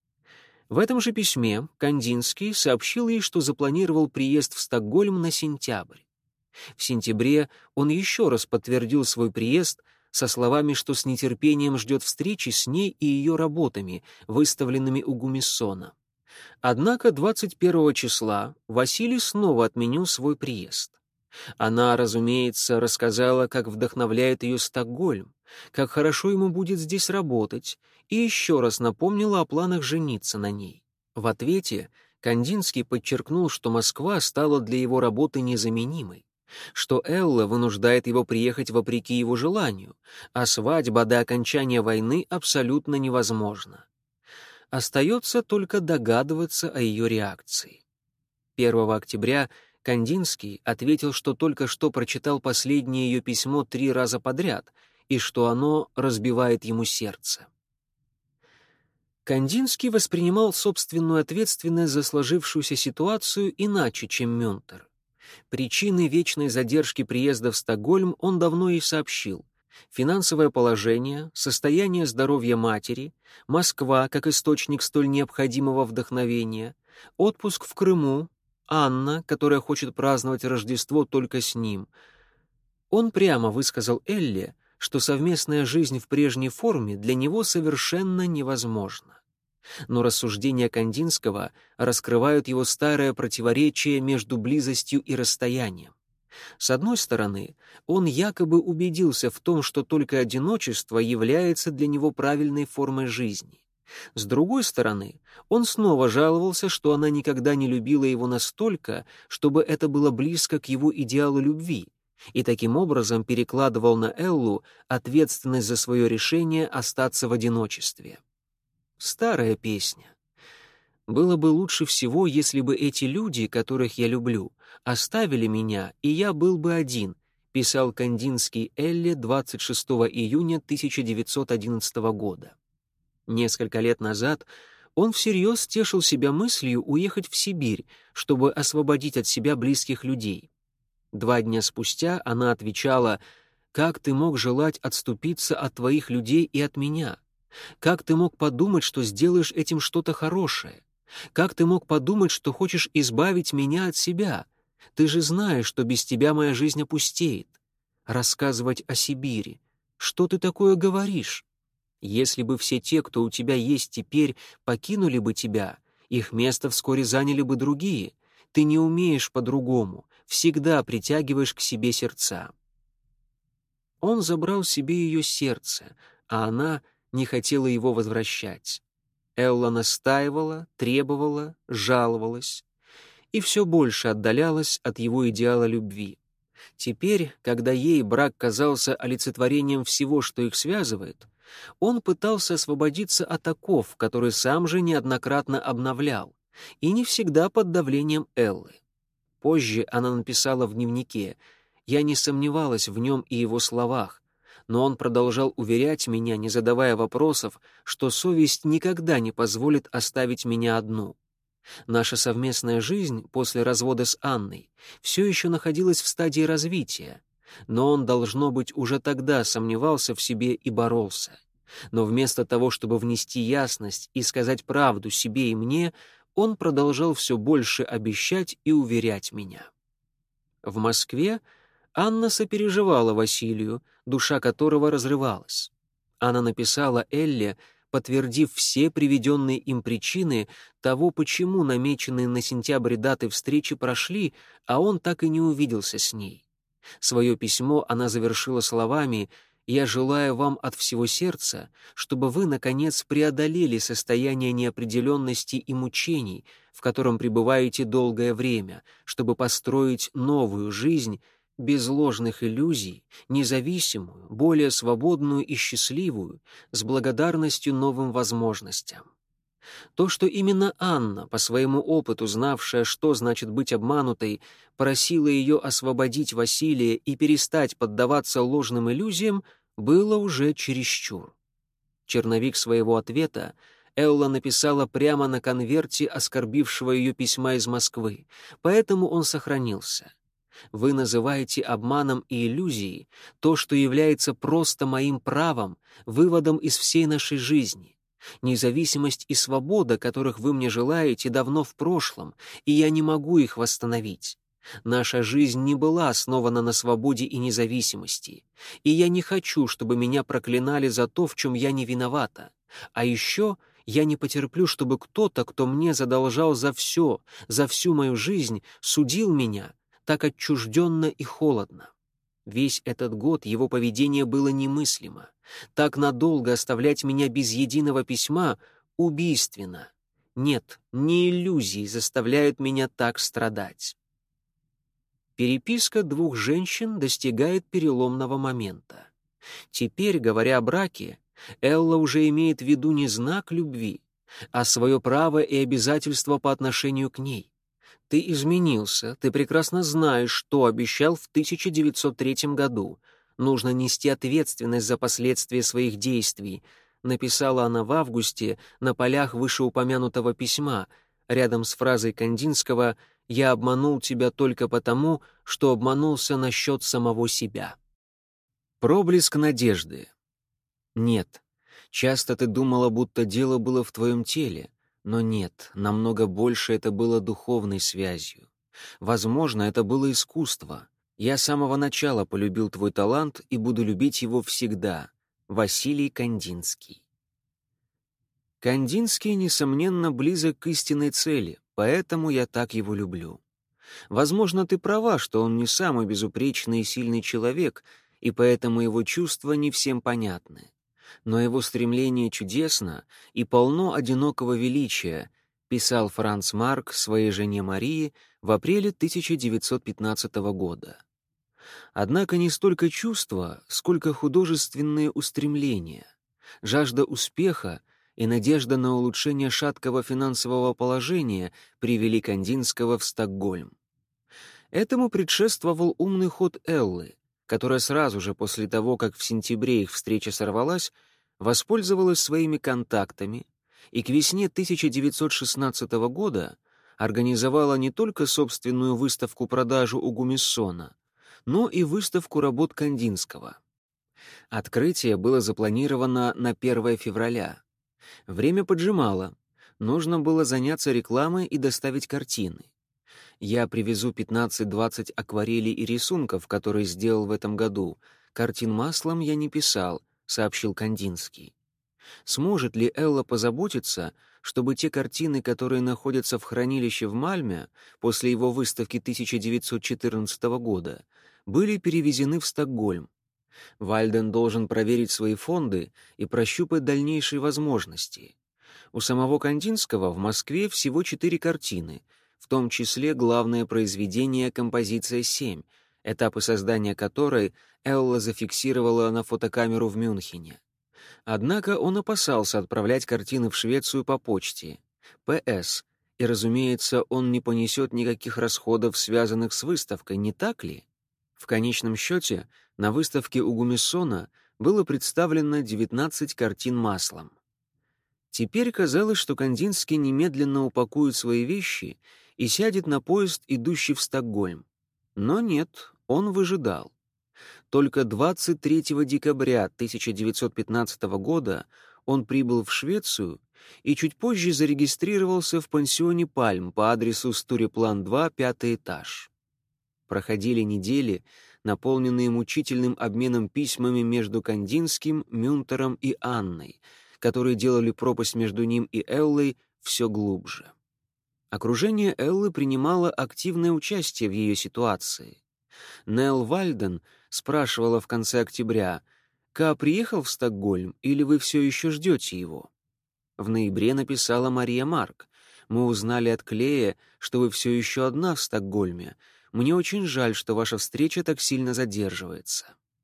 В этом же письме Кандинский сообщил ей, что запланировал приезд в Стокгольм на сентябрь. В сентябре он еще раз подтвердил свой приезд со словами, что с нетерпением ждет встречи с ней и ее работами, выставленными у Гумиссона. Однако двадцать первого числа Василий снова отменил свой приезд. Она, разумеется, рассказала, как вдохновляет ее Стокгольм, как хорошо ему будет здесь работать, и еще раз напомнила о планах жениться на ней. В ответе Кандинский подчеркнул, что Москва стала для его работы незаменимой, что Элла вынуждает его приехать вопреки его желанию, а свадьба до окончания войны абсолютно невозможна. Остается только догадываться о ее реакции. первого октября Кандинский ответил, что только что прочитал последнее ее письмо три раза подряд и что оно разбивает ему сердце. Кандинский воспринимал собственную ответственность за сложившуюся ситуацию иначе, чем Мюнтер. Причины вечной задержки приезда в Стокгольм он давно ей сообщил. Финансовое положение, состояние здоровья матери, Москва как источник столь необходимого вдохновения, отпуск в Крыму, Анна, которая хочет праздновать Рождество только с ним. Он прямо высказал Элле, что совместная жизнь в прежней форме для него совершенно невозможна. Но рассуждения Кандинского раскрывают его старое противоречие между близостью и расстоянием. С одной стороны, он якобы убедился в том, что только одиночество является для него правильной формой жизни. С другой стороны, он снова жаловался, что она никогда не любила его настолько, чтобы это было близко к его идеалу любви, и таким образом перекладывал на Эллу ответственность за свое решение остаться в одиночестве. Старая песня. Было бы лучше всего, если бы эти люди, которых я люблю, оставили меня, и я был бы один, писал Кандинский Элле двадцать шестого июня тысяча девятьсот одиннадцатого года. Несколько лет назад он всерьез тешил себя мыслью уехать в Сибирь, чтобы освободить от себя близких людей. Два дня спустя она отвечала: «Как ты мог желать отступиться от твоих людей и от меня? Как ты мог подумать, что сделаешь этим что-то хорошее? Как ты мог подумать, что хочешь избавить меня от себя? Ты же знаешь, что без тебя моя жизнь опустеет. Рассказывать о Сибири. Что ты такое говоришь? Если бы все те, кто у тебя есть теперь, покинули бы тебя, их место вскоре заняли бы другие. Ты не умеешь по-другому, всегда притягиваешь к себе сердца». Он забрал себе ее сердце, а она не хотела его возвращать. Элла настаивала, требовала, жаловалась и все больше отдалялась от его идеала любви. Теперь, когда ей брак казался олицетворением всего, что их связывает, он пытался освободиться от оков, которые сам же неоднократно обновлял, и не всегда под давлением Эллы. Позже она написала в дневнике: «Я не сомневалась в нем и его словах, но он продолжал уверять меня, не задавая вопросов, что совесть никогда не позволит оставить меня одну. Наша совместная жизнь после развода с Анной все еще находилась в стадии развития, но он, должно быть, уже тогда сомневался в себе и боролся. Но вместо того, чтобы внести ясность и сказать правду себе и мне, он продолжал все больше обещать и уверять меня». В Москве Анна сопереживала Василию, душа которого разрывалась. Она написала Элле, подтвердив все приведенные им причины того, почему намеченные на сентябрь даты встречи прошли, а он так и не увиделся с ней. Свое письмо она завершила словами: «Я желаю вам от всего сердца, чтобы вы, наконец, преодолели состояние неопределенности и мучений, в котором пребываете долгое время, чтобы построить новую жизнь, без ложных иллюзий, независимую, более свободную и счастливую, с благодарностью новым возможностям». То, что именно Анна, по своему опыту знавшая, что значит быть обманутой, просила ее освободить Василия и перестать поддаваться ложным иллюзиям, было уже чересчур. Черновик своего ответа Элла написала прямо на конверте оскорбившего ее письма из Москвы, поэтому он сохранился. «Вы называете обманом и иллюзией то, что является просто моим правом, выводом из всей нашей жизни. Независимость и свобода, которых вы мне желаете, давно в прошлом, и я не могу их восстановить. Наша жизнь не была основана на свободе и независимости, и я не хочу, чтобы меня проклинали за то, в чем я не виновата. А еще я не потерплю, чтобы кто-то, кто мне задолжал за все, за всю мою жизнь, судил меня, так отчужденно и холодно. Весь этот год его поведение было немыслимо. Так надолго оставлять меня без единого письма убийственно. Нет, не иллюзии заставляют меня так страдать. Переписка двух женщин достигает переломного момента. Теперь, говоря о браке, Элла уже имеет в виду не знак любви, а свое право и обязательство по отношению к ней. Ты изменился, ты прекрасно знаешь, что обещал в тысяча девятьсот третьем году. Нужно нести ответственность за последствия своих действий, написала она в августе на полях вышеупомянутого письма, рядом с фразой Кандинского «Я обманул тебя только потому, что обманулся насчет самого себя». Проблеск надежды. Нет. Часто ты думала, будто дело было в твоем теле, но нет, намного больше это было духовной связью. Возможно, это было искусство. Я с самого начала полюбил твой талант и буду любить его всегда. Василий Кандинский. Кандинский, несомненно, близок к истинной цели, поэтому я так его люблю. Возможно, ты права, что он не самый безупречный и сильный человек, и поэтому его чувства не всем понятны. Но его стремление чудесно и полно одинокого величия, писал Франц Марк своей жене Марии в апреле тысяча девятьсот пятнадцатого года. Однако не столько чувства, сколько художественные устремления, жажда успеха и надежда на улучшение шаткого финансового положения привели Кандинского в Стокгольм. Этому предшествовал умный ход Эллы, которая сразу же после того, как в сентябре их встреча сорвалась, воспользовалась своими контактами и к весне тысяча девятьсот шестнадцатого года организовала не только собственную выставку-продажу у Гумиссона, но и выставку работ Кандинского. Открытие было запланировано на первое февраля. Время поджимало, нужно было заняться рекламой и доставить картины. Я привезу пятнадцать-двадцать акварелей и рисунков, которые сделал в этом году. Картин маслом я не писал, сообщил Кандинский. Сможет ли Элла позаботиться, чтобы те картины, которые находятся в хранилище в Мальме после его выставки тысяча девятьсот четырнадцатого года, были перевезены в Стокгольм? Вальден должен проверить свои фонды и прощупать дальнейшие возможности. У самого Кандинского в Москве всего четыре картины, в том числе главное произведение «Композиция семь», этапы создания которой Элла зафиксировала на фотокамеру в Мюнхене. Однако он опасался отправлять картины в Швецию по почте. П С. И, разумеется, он не понесет никаких расходов, связанных с выставкой, не так ли? В конечном счете, на выставке у Гумиссона было представлено девятнадцать картин маслом. Теперь казалось, что Кандинский немедленно упакует свои вещи и сядет на поезд, идущий в Стокгольм. Но нет, он выжидал. Только двадцать третьего декабря тысяча девятьсот пятнадцатого года он прибыл в Швецию и чуть позже зарегистрировался в пансионе «Пальм» по адресу Стуреплан два, пятый этаж. Проходили недели, наполненные мучительным обменом письмами между Кандинским, Мюнтером и Анной, которые делали пропасть между ним и Эллой все глубже. Окружение Эллы принимало активное участие в ее ситуации. Нелл Вальден спрашивала в конце октября: «Ка приехал в Стокгольм, или вы все еще ждете его?» В ноябре написала Мария Марк: «Мы узнали от Клея, что вы все еще одна в Стокгольме. Мне очень жаль, что ваша встреча так сильно задерживается».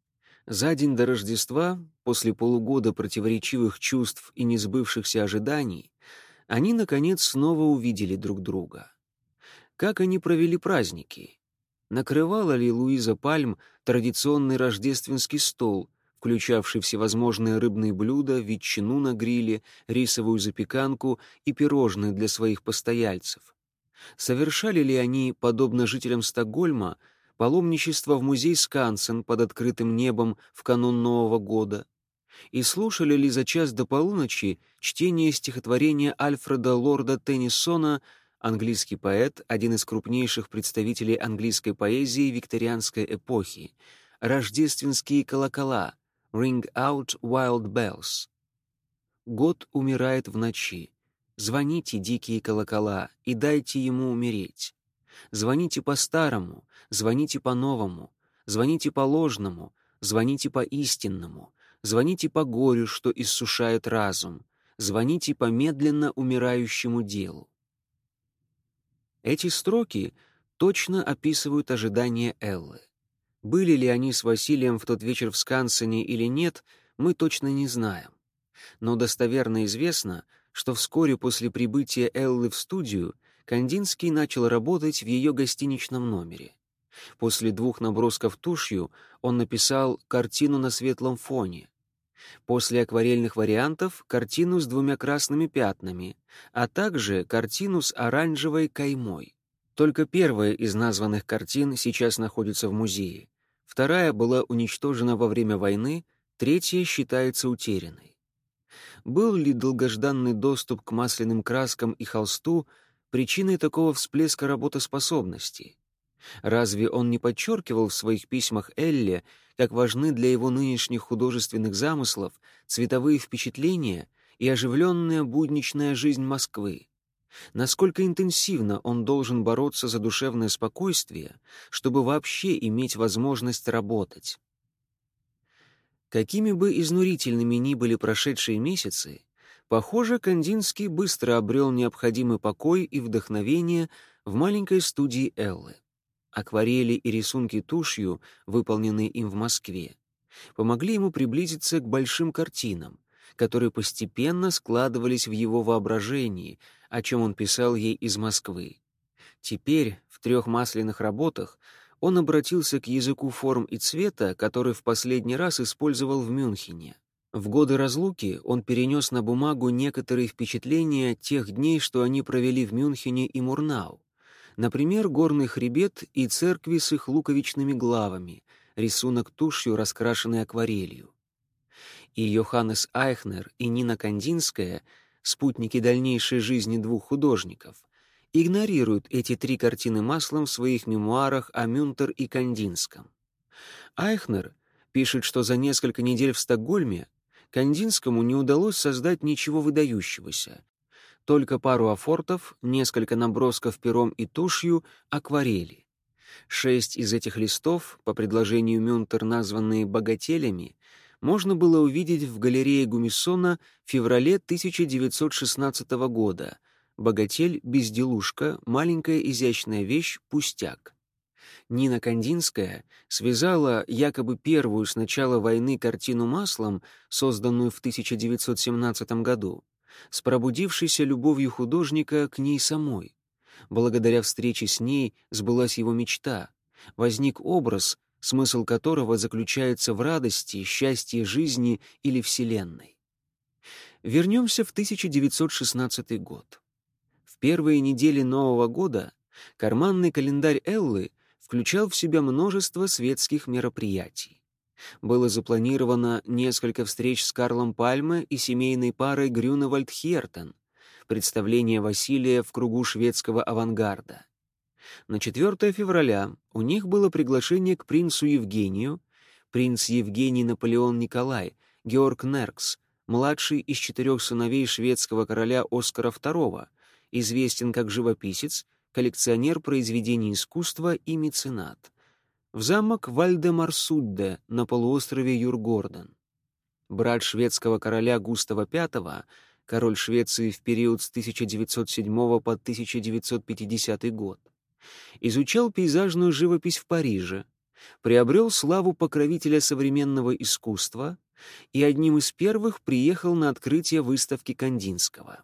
За день до Рождества, после полугода противоречивых чувств и несбывшихся ожиданий, они, наконец, снова увидели друг друга. Как они провели праздники? Накрывала ли Луиза Пальм традиционный рождественский стол, включавший всевозможные рыбные блюда, ветчину на гриле, рисовую запеканку и пирожные для своих постояльцев? Совершали ли они, подобно жителям Стокгольма, паломничество в музей Скансен под открытым небом в канун Нового года? И слушали ли за час до полуночи чтение стихотворения Альфреда Лорда Теннисона, английский поэт, один из крупнейших представителей английской поэзии викторианской эпохи, «Рождественские колокола» «Ring out wild bells»? Год умирает в ночи. Звоните, дикие колокола, и дайте ему умереть. Звоните по-старому, звоните по-новому, звоните по-ложному, звоните по-истинному, звоните по горю, что иссушает разум, звоните по медленно умирающему делу. Эти строки точно описывают ожидания Эллы. Были ли они с Василием в тот вечер в Скансене или нет, мы точно не знаем. Но достоверно известно, что вскоре после прибытия Эллы в студию Кандинский начал работать в ее гостиничном номере. После двух набросков тушью он написал «Картину на светлом фоне». После акварельных вариантов — картину с двумя красными пятнами, а также картину с оранжевой каймой. Только первая из названных картин сейчас находится в музее. Вторая была уничтожена во время войны, третья считается утерянной. Был ли долгожданный доступ к масляным краскам и холсту причиной такого всплеска работоспособности? Разве он не подчеркивал в своих письмах Элле, как важны для его нынешних художественных замыслов цветовые впечатления и оживленная будничная жизнь Москвы? Насколько интенсивно он должен бороться за душевное спокойствие, чтобы вообще иметь возможность работать? Какими бы изнурительными ни были прошедшие месяцы, похоже, Кандинский быстро обрел необходимый покой и вдохновение в маленькой студии Эллы. Акварели и рисунки тушью, выполненные им в Москве, помогли ему приблизиться к большим картинам, которые постепенно складывались в его воображении, о чем он писал ей из Москвы. Теперь, в трех масляных работах, он обратился к языку форм и цвета, который в последний раз использовал в Мюнхене. В годы разлуки он перенес на бумагу некоторые впечатления тех дней, что они провели в Мюнхене и Мурнау. Например, горный хребет и церкви с их луковичными главами, рисунок тушью, раскрашенный акварелью. И Йоханнес Айхнер, и Нина Кандинская, спутники дальнейшей жизни двух художников, игнорируют эти три картины маслом в своих мемуарах о Мюнтер и Кандинском. Айхнер пишет, что за несколько недель в Стокгольме Кандинскому не удалось создать ничего выдающегося, только пару афортов, несколько набросков пером и тушью, акварели. Шесть из этих листов, по предложению Мюнтер названные «богателями», можно было увидеть в галерее Гумиссона в феврале тысяча девятьсот шестнадцатого года. «Богатель, безделушка, маленькая изящная вещь, пустяк». Нина Кандинская связала якобы первую с начала войны картину маслом, созданную в тысяча девятьсот семнадцатом году, с пробудившейся любовью художника к ней самой. Благодаря встрече с ней сбылась его мечта. Возник образ, смысл которого заключается в радости, счастье жизни или Вселенной. Вернемся в тысяча девятьсот шестнадцатый год. В первые недели Нового года карманный календарь Эллы включал в себя множество светских мероприятий. Было запланировано несколько встреч с Карлом Пальме и семейной парой Грюневальд-Хьертен, представление Василия в кругу шведского авангарда. На четвёртое февраля у них было приглашение к принцу Евгению, принц Евгений Наполеон Николай, Георг Неркс, младший из четырех сыновей шведского короля Оскара второго, известен как живописец, коллекционер произведений искусства и меценат, в замок Вальдемарсудде на полуострове Юргорден. Брат шведского короля Густава пятого, король Швеции в период с тысяча девятьсот седьмого по тысяча девятьсот пятидесятый год, изучал пейзажную живопись в Париже, приобрел славу покровителя современного искусства и одним из первых приехал на открытие выставки Кандинского.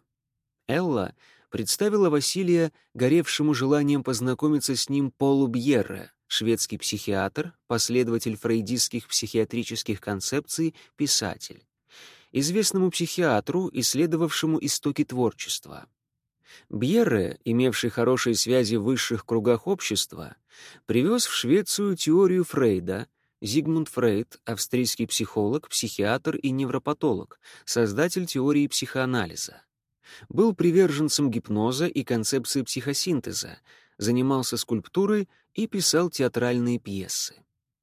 Элла представила Василия горевшему желанием познакомиться с ним Полу Бьерре, шведский психиатр, последователь фрейдистских психиатрических концепций, писатель, известному психиатру, исследовавшему истоки творчества. Бьерре, имевший хорошие связи в высших кругах общества, привез в Швецию теорию Фрейда. Зигмунд Фрейд, австрийский психолог, психиатр и невропатолог, создатель теории психоанализа. Был приверженцем гипноза и концепции психосинтеза, занимался скульптурой и писал театральные пьесы.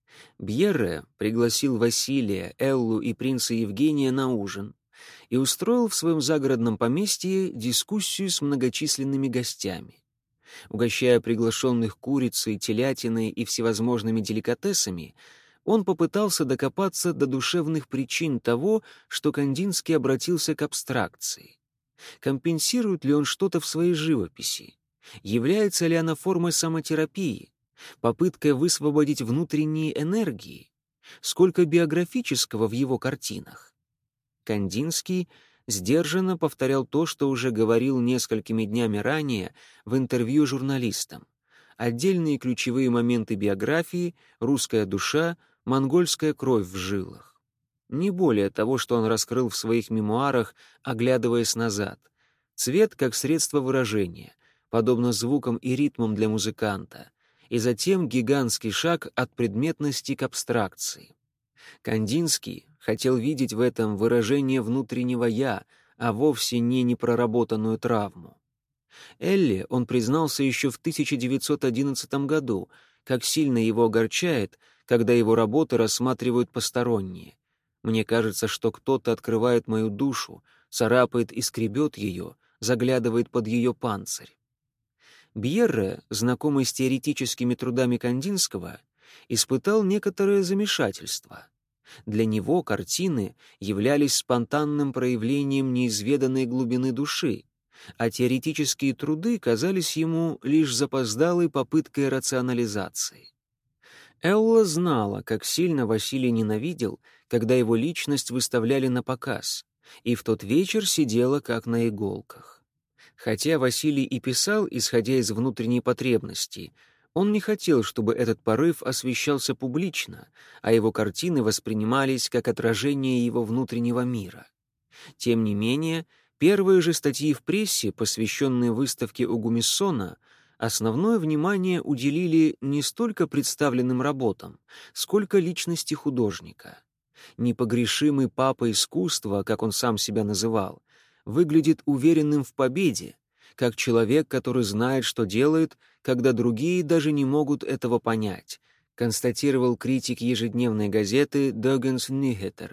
Бьерре пригласил Василия, Эллу и принца Евгения на ужин и устроил в своем загородном поместье дискуссию с многочисленными гостями. Угощая приглашенных курицей, телятиной и всевозможными деликатесами, он попытался докопаться до душевных причин того, что Кандинский обратился к абстракции. Компенсирует ли он что-то в своей живописи? Является ли она формой самотерапии, попыткой высвободить внутренние энергии? Сколько биографического в его картинах? Кандинский сдержанно повторял то, что уже говорил несколькими днями ранее в интервью журналистам. Отдельные ключевые моменты биографии, русская душа, монгольская кровь в жилах. Не более того, что он раскрыл в своих мемуарах, оглядываясь назад. Цвет как средство выражения, подобно звукам и ритмам для музыканта, и затем гигантский шаг от предметности к абстракции. Кандинский хотел видеть в этом выражение внутреннего «я», а вовсе не непроработанную травму. Элли он признался еще в тысяча девятьсот одиннадцатом году, как сильно его огорчает, когда его работы рассматривают посторонние. «Мне кажется, что кто-то открывает мою душу, царапает и скребет ее, заглядывает под ее панцирь». Бьерре, знакомый с теоретическими трудами Кандинского, испытал некоторое замешательство. Для него картины являлись спонтанным проявлением неизведанной глубины души, а теоретические труды казались ему лишь запоздалой попыткой рационализации. Элла знала, как сильно Василий ненавидел, когда его личность выставляли на показ, и в тот вечер сидела как на иголках. Хотя Василий и писал, исходя из внутренней потребности, он не хотел, чтобы этот порыв освещался публично, а его картины воспринимались как отражение его внутреннего мира. Тем не менее, первые же статьи в прессе, посвященные выставке у Гумиссона, основное внимание уделили не столько представленным работам, сколько личности художника. Непогрешимый папа искусства, как он сам себя называл, выглядит уверенным в победе, как человек, который знает, что делает, когда другие даже не могут этого понять, констатировал критик ежедневной газеты «Dagens Nyheter».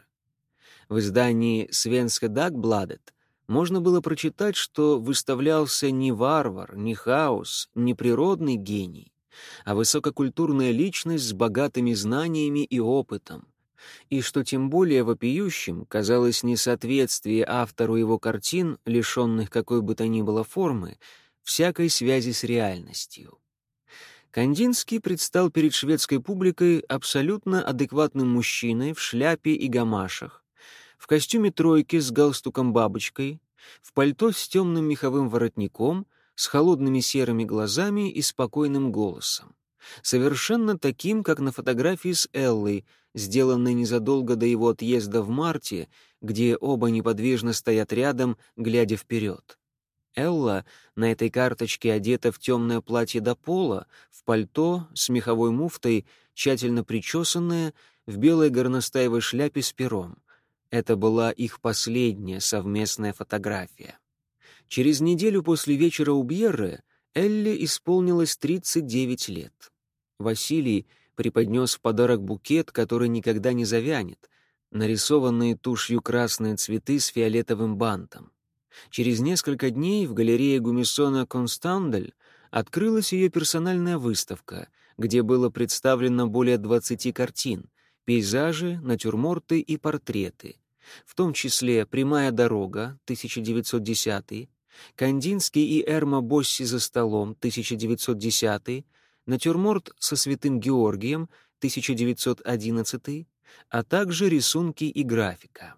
В издании «Svenska Dagbladet» можно было прочитать, что выставлялся не варвар, не хаос, не природный гений, а высококультурная личность с богатыми знаниями и опытом, и что тем более вопиющим казалось несоответствие автору его картин, лишенных какой бы то ни было формы, всякой связи с реальностью. Кандинский предстал перед шведской публикой абсолютно адекватным мужчиной в шляпе и гамашах, в костюме тройки с галстуком-бабочкой, в пальто с темным меховым воротником, с холодными серыми глазами и спокойным голосом. Совершенно таким, как на фотографии с Эллой, сделанной незадолго до его отъезда в марте, где оба неподвижно стоят рядом, глядя вперед. Элла на этой карточке одета в темное платье до пола, в пальто с меховой муфтой, тщательно причесанная, в белой горностаевой шляпе с пером. Это была их последняя совместная фотография. Через неделю после вечера у Бьерре Элле исполнилось тридцать девять лет. Василий преподнес в подарок букет, который никогда не завянет, нарисованные тушью красные цветы с фиолетовым бантом. Через несколько дней в галерее Гумиссона Констандель открылась ее персональная выставка, где было представлено более двадцати картин, пейзажи, натюрморты и портреты, в том числе «Прямая дорога» тысяча девятьсот десятый, Кандинский и Эрма Босси за столом тысяча девятьсот десятый, натюрморт со Святым Георгием тысяча девятьсот одиннадцатый, а также рисунки и графика.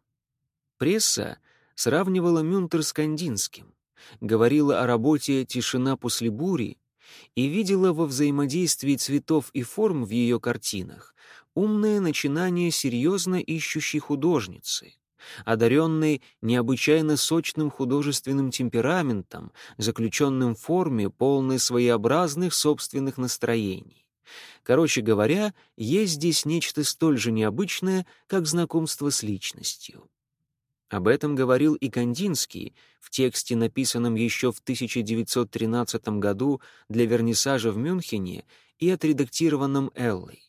Пресса сравнивала Мюнтер с Кандинским, говорила о работе «Тишина после бури» и видела во взаимодействии цветов и форм в ее картинах умное начинание серьезно ищущей художницы, одаренной необычайно сочным художественным темпераментом, заключенным в форме, полной своеобразных собственных настроений. Короче говоря, есть здесь нечто столь же необычное, как знакомство с личностью. Об этом говорил и Кандинский в тексте, написанном еще в тысяча девятьсот тринадцатом году для вернисажа в Мюнхене и отредактированном Эллой.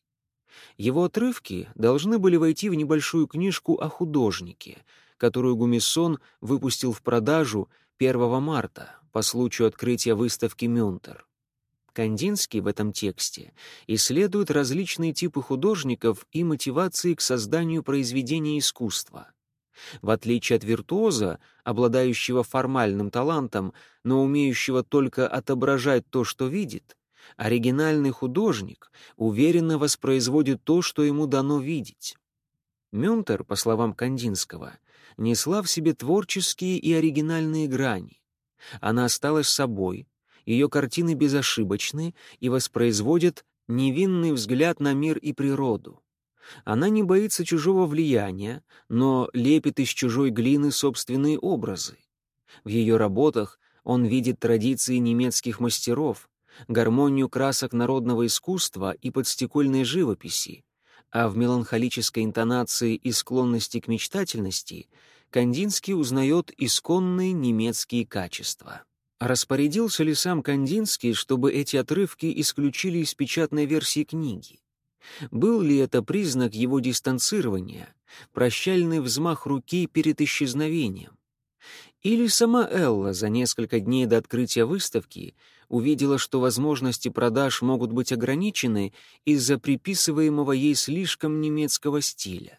Его отрывки должны были войти в небольшую книжку о художнике, которую Гумиссон выпустил в продажу первого марта по случаю открытия выставки Мюнтер. Кандинский в этом тексте исследует различные типы художников и мотивации к созданию произведения искусства. В отличие от виртуоза, обладающего формальным талантом, но умеющего только отображать то, что видит, оригинальный художник уверенно воспроизводит то, что ему дано видеть. Мюнтер, по словам Кандинского, несла в себе творческие и оригинальные грани. Она осталась собой, ее картины безошибочны и воспроизводят невинный взгляд на мир и природу. Она не боится чужого влияния, но лепит из чужой глины собственные образы. В ее работах он видит традиции немецких мастеров, гармонию красок народного искусства и подстекольной живописи, а в меланхолической интонации и склонности к мечтательности Кандинский узнает исконные немецкие качества. Распорядился ли сам Кандинский, чтобы эти отрывки исключили из печатной версии книги? Был ли это признак его дистанцирования, прощальный взмах руки перед исчезновением? Или сама Элла за несколько дней до открытия выставки увидела, что возможности продаж могут быть ограничены из-за приписываемого ей слишком немецкого стиля?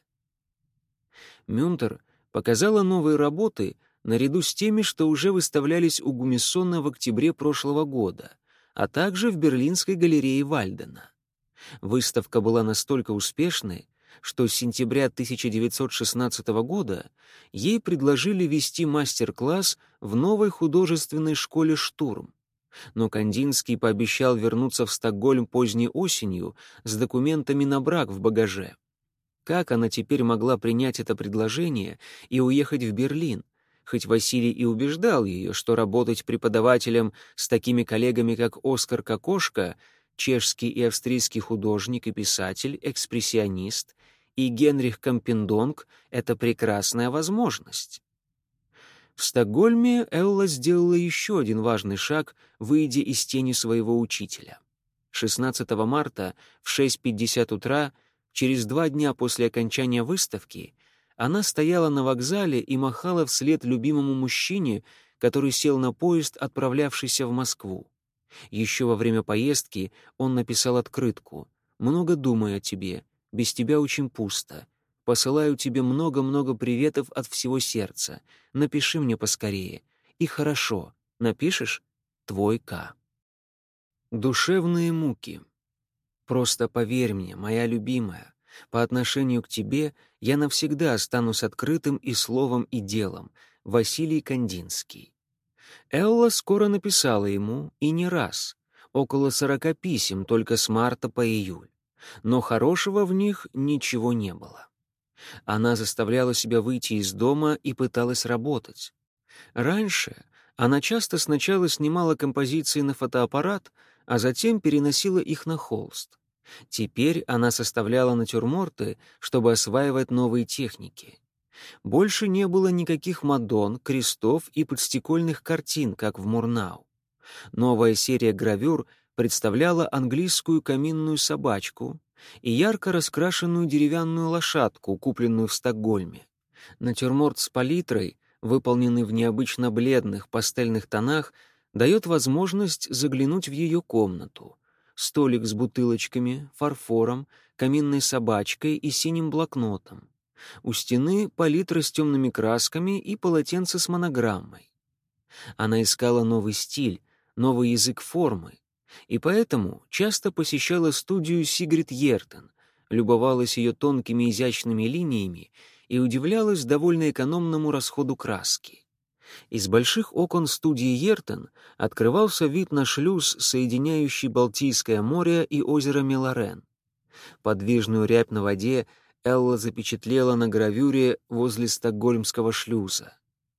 Мюнтер показала новые работы наряду с теми, что уже выставлялись у Гумиссона в октябре прошлого года, а также в Берлинской галерее Вальдена. Выставка была настолько успешной, что с сентября тысяча девятьсот шестнадцатого года ей предложили вести мастер-класс в новой художественной школе «Штурм». Но Кандинский пообещал вернуться в Стокгольм поздней осенью с документами на брак в багаже. Как она теперь могла принять это предложение и уехать в Берлин, хоть Василий и убеждал ее, что работать преподавателем с такими коллегами, как Оскар Кокошка, чешский и австрийский художник и писатель, экспрессионист, и Генрих Кампендонг — это прекрасная возможность. В Стокгольме Элла сделала еще один важный шаг, выйдя из тени своего учителя. шестнадцатого марта в шесть пятьдесят утра, через два дня после окончания выставки, она стояла на вокзале и махала вслед любимому мужчине, который сел на поезд, отправлявшийся в Москву. Еще во время поездки он написал открытку: «Много думаю о тебе, без тебя очень пусто. Посылаю тебе много-много приветов от всего сердца. Напиши мне поскорее. И хорошо. Напишешь? Твой К». Душевные муки. Просто поверь мне, моя любимая, по отношению к тебе я навсегда останусь открытым и словом, и делом. Василий Кандинский. Элла скоро написала ему, и не раз, около сорока писем только с марта по июль, но хорошего в них ничего не было. Она заставляла себя выйти из дома и пыталась работать. Раньше она часто сначала снимала композиции на фотоаппарат, а затем переносила их на холст. Теперь она составляла натюрморты, чтобы осваивать новые техники. Больше не было никаких Мадон, крестов и подстекольных картин, как в Мурнау. Новая серия гравюр представляла английскую каминную собачку и ярко раскрашенную деревянную лошадку, купленную в Стокгольме. Натюрморт с палитрой, выполненный в необычно бледных пастельных тонах, дает возможность заглянуть в ее комнату. Столик с бутылочками, фарфором, каминной собачкой и синим блокнотом. У стены палитра с темными красками и полотенце с монограммой. Она искала новый стиль, новый язык формы, и поэтому часто посещала студию Сигрид Йертен, любовалась ее тонкими изящными линиями и удивлялась довольно экономному расходу краски. Из больших окон студии Йертен открывался вид на шлюз, соединяющий Балтийское море и озеро Мелорен. Подвижную рябь на воде Элла запечатлела на гравюре возле стокгольмского шлюза.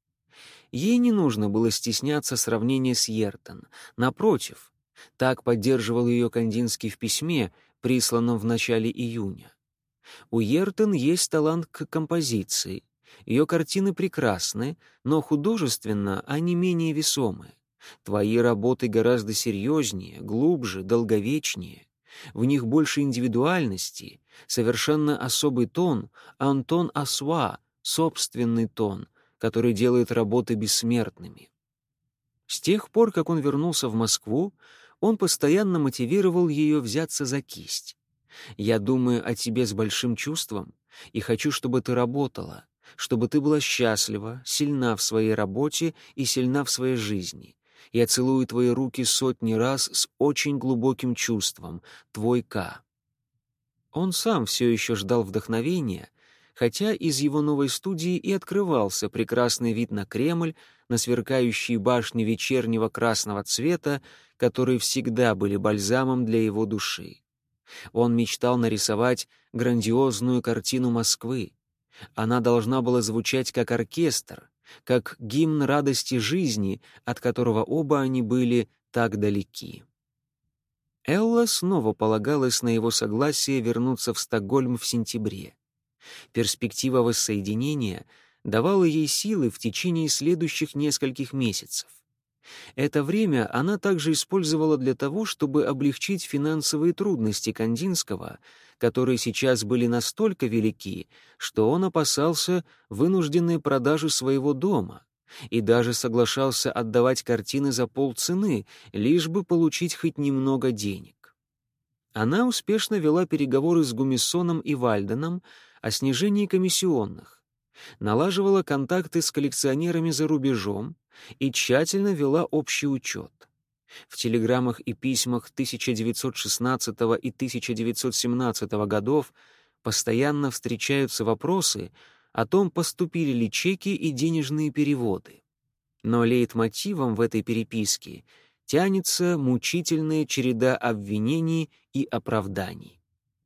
Ей не нужно было стесняться сравнения с Йертен. Напротив, так поддерживал ее Кандинский в письме, присланном в начале июня. У Йертен есть талант к композиции. Ее картины прекрасны, но художественно они менее весомы. Твои работы гораздо серьезнее, глубже, долговечнее. В них больше индивидуальности, совершенно особый тон, антон асуа, собственный тон, который делает работы бессмертными. С тех пор, как он вернулся в Москву, он постоянно мотивировал ее взяться за кисть. «Я думаю о тебе с большим чувством и хочу, чтобы ты работала, чтобы ты была счастлива, сильна в своей работе и сильна в своей жизни. Я целую твои руки сотни раз с очень глубоким чувством. Твой К». Он сам все еще ждал вдохновения, хотя из его новой студии и открывался прекрасный вид на Кремль, на сверкающие башни вечернего красного цвета, которые всегда были бальзамом для его души. Он мечтал нарисовать грандиозную картину Москвы. Она должна была звучать как оркестр, как гимн радости жизни, от которого оба они были так далеки. Элла снова полагалась на его согласие вернуться в Стокгольм в сентябре. Перспектива воссоединения давала ей силы в течение следующих нескольких месяцев. Это время она также использовала для того, чтобы облегчить финансовые трудности Кандинского, которые сейчас были настолько велики, что он опасался вынужденной продажи своего дома и даже соглашался отдавать картины за полцены, лишь бы получить хоть немного денег. Она успешно вела переговоры с Гумиссоном и Вальденом о снижении комиссионных, налаживала контакты с коллекционерами за рубежом и тщательно вела общий учет. В телеграммах и письмах тысяча девятьсот шестнадцатого и тысяча девятьсот семнадцатого годов постоянно встречаются вопросы о том, поступили ли чеки и денежные переводы. Но лейтмотивом в этой переписке тянется мучительная череда обвинений и оправданий.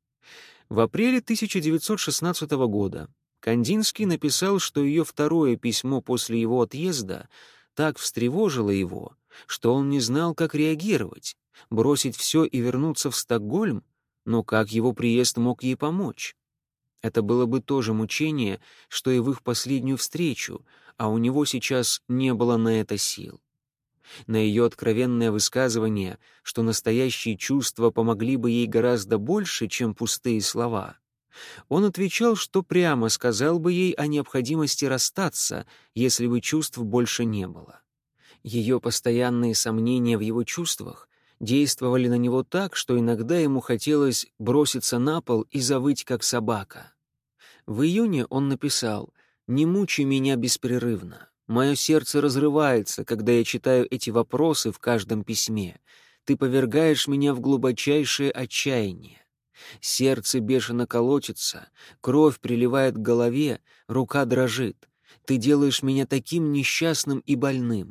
В апреле тысяча девятьсот шестнадцатого года Кандинский написал, что ее второе письмо после его отъезда так встревожило его, что он не знал, как реагировать, бросить все и вернуться в Стокгольм, но как его приезд мог ей помочь? Это было бы то же мучение, что и в их последнюю встречу, а у него сейчас не было на это сил. На ее откровенное высказывание, что настоящие чувства помогли бы ей гораздо больше, чем пустые слова, он отвечал, что прямо сказал бы ей о необходимости расстаться, если бы чувств больше не было. Ее постоянные сомнения в его чувствах действовали на него так, что иногда ему хотелось броситься на пол и завыть, как собака. В июне он написал: «Не мучай меня беспрерывно. Мое сердце разрывается, когда я читаю эти вопросы в каждом письме. Ты повергаешь меня в глубочайшее отчаяние. Сердце бешено колотится, кровь приливает к голове, рука дрожит. Ты делаешь меня таким несчастным и больным».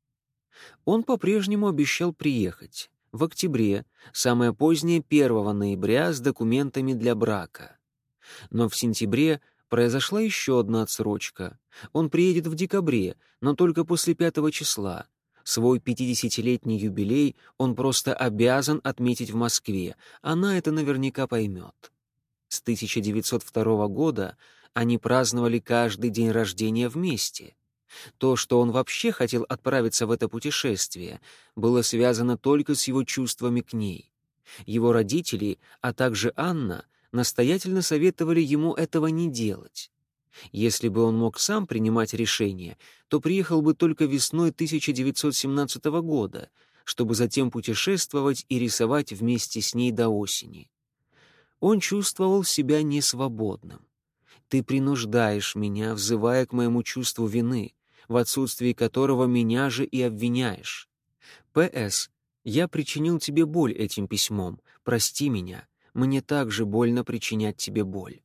Он по-прежнему обещал приехать в октябре, самое позднее первого ноября, с документами для брака. Но в сентябре произошла еще одна отсрочка. Он приедет в декабре, но только после пятого числа. Свой пятидесятилетний юбилей он просто обязан отметить в Москве. Она это наверняка поймет. С тысяча девятьсот второго года они праздновали каждый день рождения вместе. То, что он вообще хотел отправиться в это путешествие, было связано только с его чувствами к ней. Его родители, а также Анна, настоятельно советовали ему этого не делать. Если бы он мог сам принимать решения, то приехал бы только весной тысяча девятьсот семнадцатого года, чтобы затем путешествовать и рисовать вместе с ней до осени. Он чувствовал себя несвободным. «Ты принуждаешь меня, взывая к моему чувству вины, в отсутствии которого меня же и обвиняешь. П С Я причинил тебе боль этим письмом. Прости меня. Мне также больно причинять тебе боль».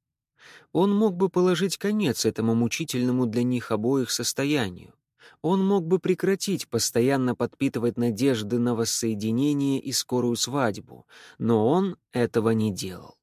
Он мог бы положить конец этому мучительному для них обоих состоянию. Он мог бы прекратить постоянно подпитывать надежды на воссоединение и скорую свадьбу, но он этого не делал.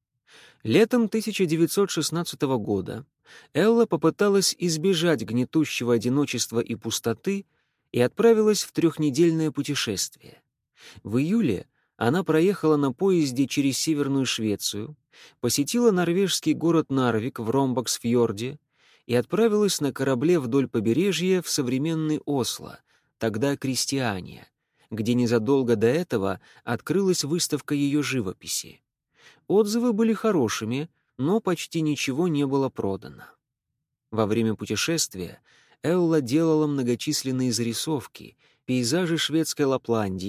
Летом тысяча девятьсот шестнадцатого года Элла попыталась избежать гнетущего одиночества и пустоты и отправилась в трехнедельное путешествие. В июле она проехала на поезде через Северную Швецию, посетила норвежский город Нарвик в Ромбаксфьорде и отправилась на корабле вдоль побережья в современный Осло, тогда Крестьяния, где незадолго до этого открылась выставка ее живописи. Отзывы были хорошими, но почти ничего не было продано. Во время путешествия Элла делала многочисленные зарисовки, пейзажи шведской Лапландии,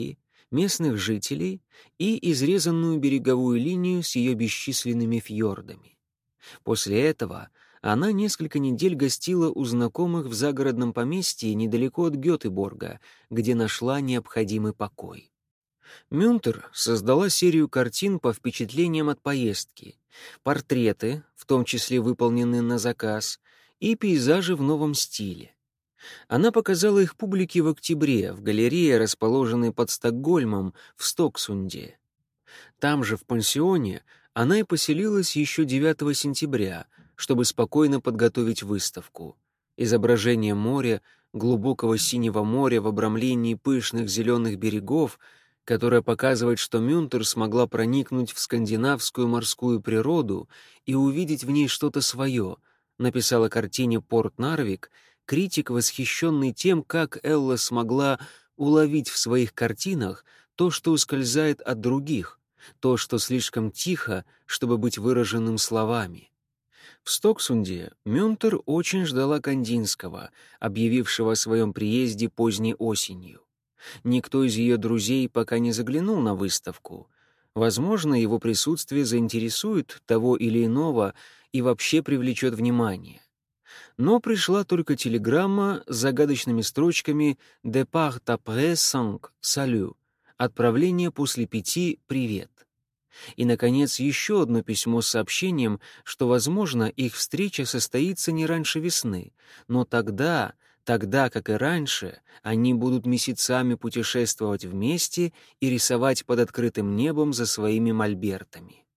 местных жителей и изрезанную береговую линию с ее бесчисленными фьордами. После этого она несколько недель гостила у знакомых в загородном поместье недалеко от Гётеборга, где нашла необходимый покой. Мюнтер создала серию картин по впечатлениям от поездки, портреты, в том числе выполненные на заказ, и пейзажи в новом стиле. Она показала их публике в октябре в галерее, расположенной под Стокгольмом в Стоксунде. Там же, в пансионе, она и поселилась еще девятого сентября, чтобы спокойно подготовить выставку. Изображение моря, глубокого синего моря в обрамлении пышных зеленых берегов, которое показывает, что Мюнтер смогла проникнуть в скандинавскую морскую природу и увидеть в ней что-то свое, написала картине «Порт Нарвик» критик, восхищенный тем, как Элла смогла уловить в своих картинах то, что ускользает от других, то, что слишком тихо, чтобы быть выраженным словами. В Стоксунде Мюнтер очень ждала Кандинского, объявившего о своем приезде поздней осенью. Никто из ее друзей пока не заглянул на выставку. Возможно, его присутствие заинтересует того или иного и вообще привлечет внимание. Но пришла только телеграмма с загадочными строчками «Départ après cinq, salut» — «Отправление после пяти, привет». И, наконец, еще одно письмо с сообщением, что, возможно, их встреча состоится не раньше весны, но тогда, тогда, как и раньше, они будут месяцами путешествовать вместе и рисовать под открытым небом за своими мольбертами.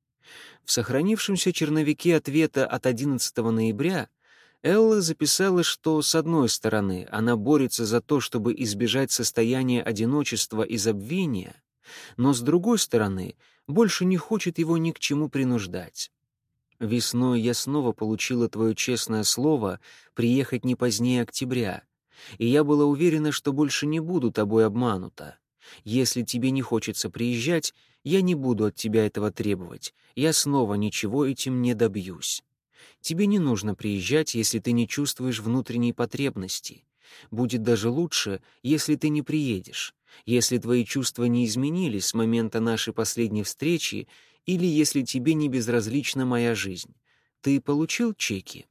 В сохранившемся черновике ответа от одиннадцатого ноября Элла записала, что, с одной стороны, она борется за то, чтобы избежать состояния одиночества и забвения, но, с другой стороны, больше не хочет его ни к чему принуждать. «Весной я снова получила твое честное слово приехать не позднее октября, и я была уверена, что больше не буду тобой обманута. Если тебе не хочется приезжать, я не буду от тебя этого требовать, я снова ничего этим не добьюсь. Тебе не нужно приезжать, если ты не чувствуешь внутренней потребности. Будет даже лучше, если ты не приедешь, если твои чувства не изменились с момента нашей последней встречи или если тебе не безразлична моя жизнь. Ты получил чеки?»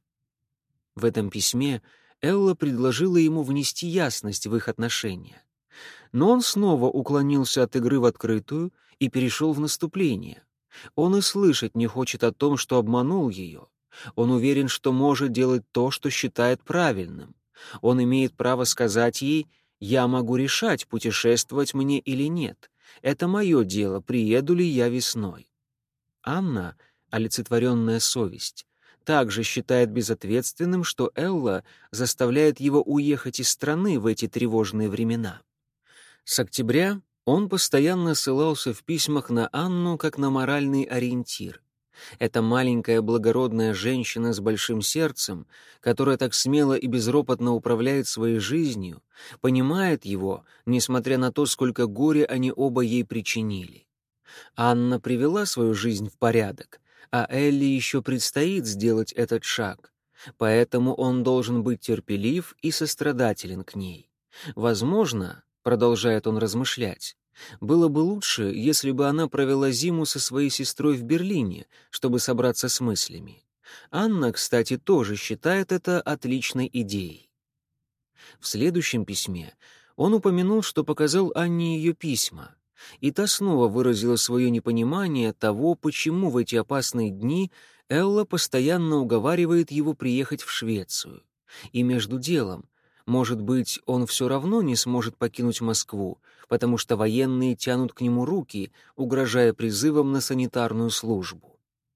В этом письме Элла предложила ему внести ясность в их отношения. Но он снова уклонился от игры в открытую и перешел в наступление. Он и слышать не хочет о том, что обманул ее. Он уверен, что может делать то, что считает правильным. Он имеет право сказать ей: «Я могу решать, путешествовать мне или нет. Это мое дело, приеду ли я весной». Анна, олицетворенная совесть, также считает безответственным, что Элла заставляет его уехать из страны в эти тревожные времена. С октября он постоянно ссылался в письмах на Анну как на моральный ориентир. Эта маленькая благородная женщина с большим сердцем, которая так смело и безропотно управляет своей жизнью, понимает его, несмотря на то, сколько горя они оба ей причинили. Анна привела свою жизнь в порядок, а Элли еще предстоит сделать этот шаг, поэтому он должен быть терпелив и сострадателен к ней. Возможно, продолжает он размышлять, было бы лучше, если бы она провела зиму со своей сестрой в Берлине, чтобы собраться с мыслями. Анна, кстати, тоже считает это отличной идеей. В следующем письме он упомянул, что показал Анне ее письма, и та снова выразила свое непонимание того, почему в эти опасные дни Элла постоянно уговаривает его приехать в Швецию. И между делом, может быть, он все равно не сможет покинуть Москву, потому что военные тянут к нему руки, угрожая призывом на санитарную службу.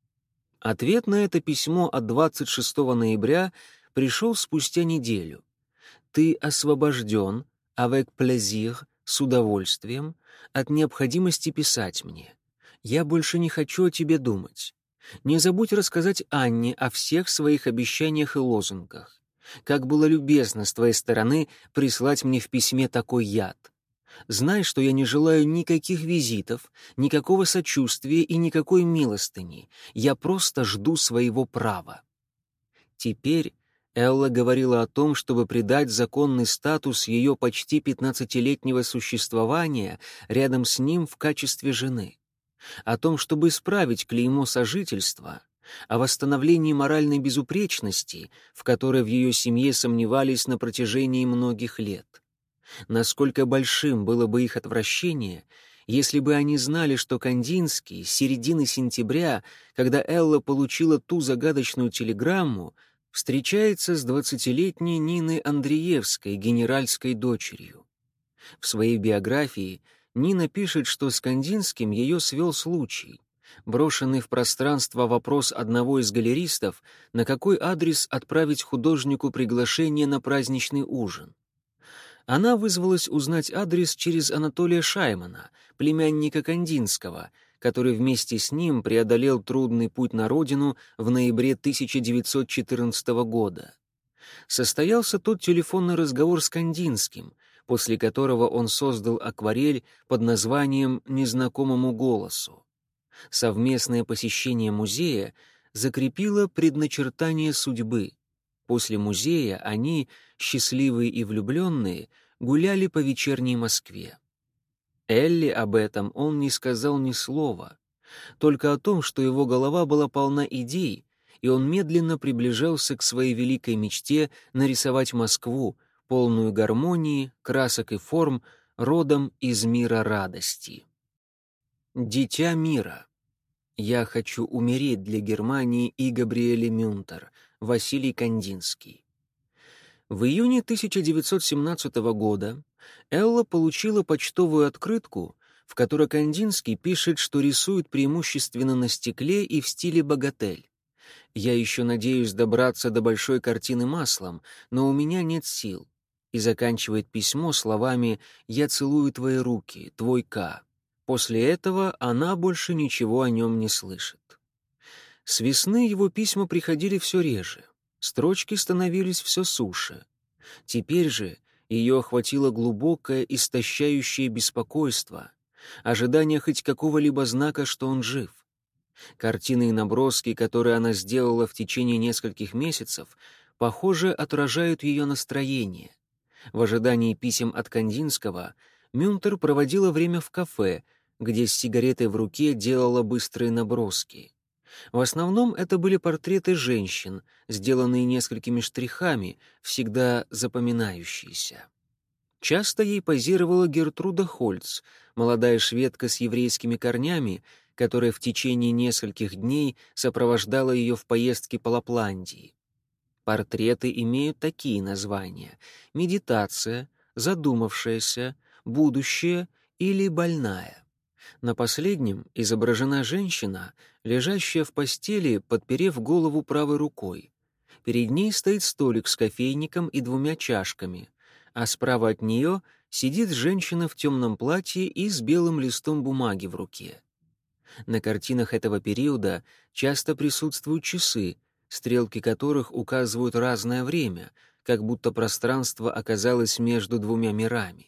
Ответ на это письмо от двадцать шестого ноября пришел спустя неделю. «Ты освобожден, avec plaisir, с удовольствием, от необходимости писать мне. Я больше не хочу о тебе думать. Не забудь рассказать Анне о всех своих обещаниях и лозунгах. Как было любезно с твоей стороны прислать мне в письме такой яд. Знай, что я не желаю никаких визитов, никакого сочувствия и никакой милостыни. Я просто жду своего права». Теперь Элла говорила о том, чтобы придать законный статус ее почти пятнадцатилетнего существования рядом с ним в качестве жены, о том, чтобы исправить клеймо сожительства, о восстановлении моральной безупречности, в которой в ее семье сомневались на протяжении многих лет. Насколько большим было бы их отвращение, если бы они знали, что Кандинский с середины сентября, когда Элла получила ту загадочную телеграмму, встречается с двадцатилетней Ниной Андреевской, генеральской дочерью. В своей биографии Нина пишет, что с Кандинским ее свел случай. Брошенный в пространство вопрос одного из галеристов, на какой адрес отправить художнику приглашение на праздничный ужин. Она вызвалась узнать адрес через Анатолия Шаймана, племянника Кандинского, который вместе с ним преодолел трудный путь на родину в ноябре тысяча девятьсот четырнадцатого года. Состоялся тот телефонный разговор с Кандинским, после которого он создал акварель под названием «Незнакомому голосу». Совместное посещение музея закрепило предначертание судьбы. После музея они, счастливые и влюбленные, гуляли по вечерней Москве. Элли об этом он не сказал ни слова, только о том, что его голова была полна идей, и он медленно приближался к своей великой мечте нарисовать Москву, полную гармонии, красок и форм, родом из мира радости. «Дитя мира. Я хочу умереть для Германии и Габриэли Мюнтер», Василий Кандинский. В июне тысяча девятьсот семнадцатого года Элла получила почтовую открытку, в которой Кандинский пишет, что рисует преимущественно на стекле и в стиле богатель. «Я еще надеюсь добраться до большой картины маслом, но у меня нет сил», и заканчивает письмо словами «Я целую твои руки, твой К». После этого она больше ничего о нем не слышит. С весны его письма приходили все реже, строчки становились все суше. Теперь же ее охватило глубокое, истощающее беспокойство, ожидание хоть какого-либо знака, что он жив. Картины и наброски, которые она сделала в течение нескольких месяцев, похоже, отражают ее настроение. В ожидании писем от Кандинского Мюнтер проводила время в кафе, где с сигаретой в руке делала быстрые наброски. В основном это были портреты женщин, сделанные несколькими штрихами, всегда запоминающиеся. Часто ей позировала Гертруда Хольц, молодая шведка с еврейскими корнями, которая в течение нескольких дней сопровождала ее в поездке по Лапландии. Портреты имеют такие названия: «Медитация», «Задумавшаяся», «Будущее» или «Больная». На последнем изображена женщина, лежащая в постели, подперев голову правой рукой. Перед ней стоит столик с кофейником и двумя чашками, а справа от нее сидит женщина в темном платье и с белым листом бумаги в руке. На картинах этого периода часто присутствуют часы, стрелки которых указывают разное время, как будто пространство оказалось между двумя мирами.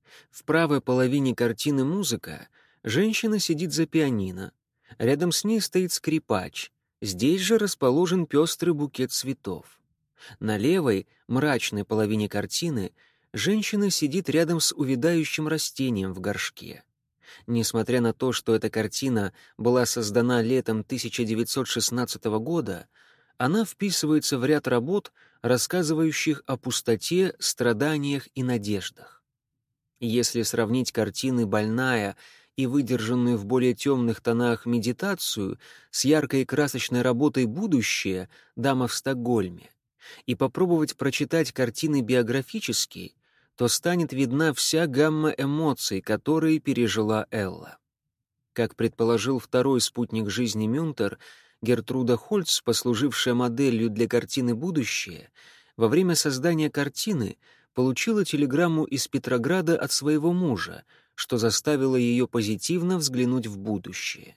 В правой половине картины музыка. Женщина сидит за пианино. Рядом с ней стоит скрипач. Здесь же расположен пестрый букет цветов. На левой, мрачной половине картины женщина сидит рядом с увядающим растением в горшке. Несмотря на то, что эта картина была создана летом тысяча девятьсот шестнадцатого года, она вписывается в ряд работ, рассказывающих о пустоте, страданиях и надеждах. Если сравнить картины «Больная» и выдержанную в более темных тонах медитацию с яркой и красочной работой «Будущее» «Дама в Стокгольме» и попробовать прочитать картины биографически, то станет видна вся гамма эмоций, которые пережила Элла. Как предположил второй спутник жизни Мюнтер, Гертруда Хольц, послужившая моделью для картины «Будущее», во время создания картины получила телеграмму из Петрограда от своего мужа, что заставило ее позитивно взглянуть в будущее.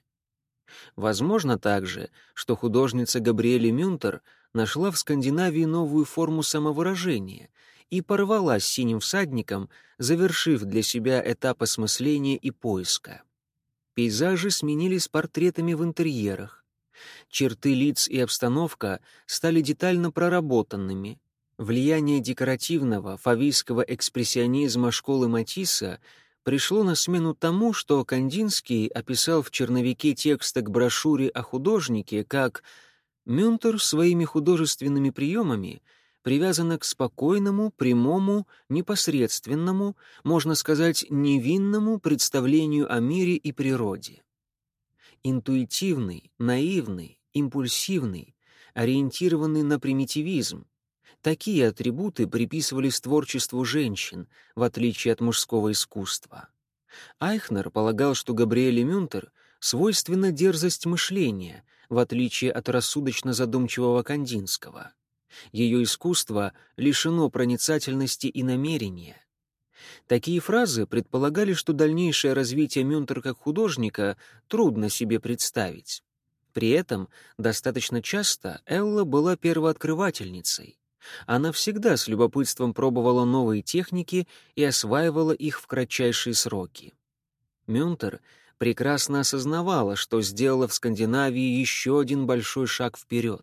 Возможно также, что художница Габриэли Мюнтер нашла в Скандинавии новую форму самовыражения и порвала с «Синим всадником», завершив для себя этап осмысления и поиска. Пейзажи сменились портретами в интерьерах. Черты лиц и обстановка стали детально проработанными. Влияние декоративного фавийского экспрессионизма школы Матисса пришло на смену тому, что Кандинский описал в черновике текста к брошюре о художнике как «Мюнтер своими художественными приемами привязана к спокойному, прямому, непосредственному, можно сказать, невинному представлению о мире и природе. Интуитивный, наивный, импульсивный, ориентированный на примитивизм. Такие атрибуты приписывались творчеству женщин, в отличие от мужского искусства. Айхнер полагал, что Габриэле Мюнтер свойственна дерзость мышления, в отличие от рассудочно-задумчивого Кандинского. Ее искусство лишено проницательности и намерения. Такие фразы предполагали, что дальнейшее развитие Мюнтер как художника трудно себе представить. При этом достаточно часто Элла была первооткрывательницей. Она всегда с любопытством пробовала новые техники и осваивала их в кратчайшие сроки. Мюнтер прекрасно осознавала, что сделала в Скандинавии еще один большой шаг вперед.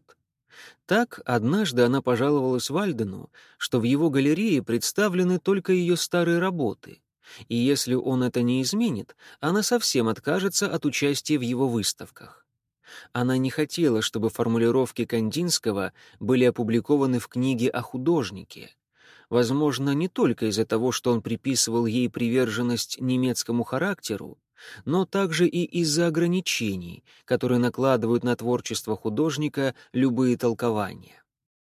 Так, однажды она пожаловалась Вальдену, что в его галерее представлены только ее старые работы, и если он это не изменит, она совсем откажется от участия в его выставках. Она не хотела, чтобы формулировки Кандинского были опубликованы в книге о художнике. Возможно, не только из-за того, что он приписывал ей приверженность немецкому характеру, но также и из-за ограничений, которые накладывают на творчество художника любые толкования.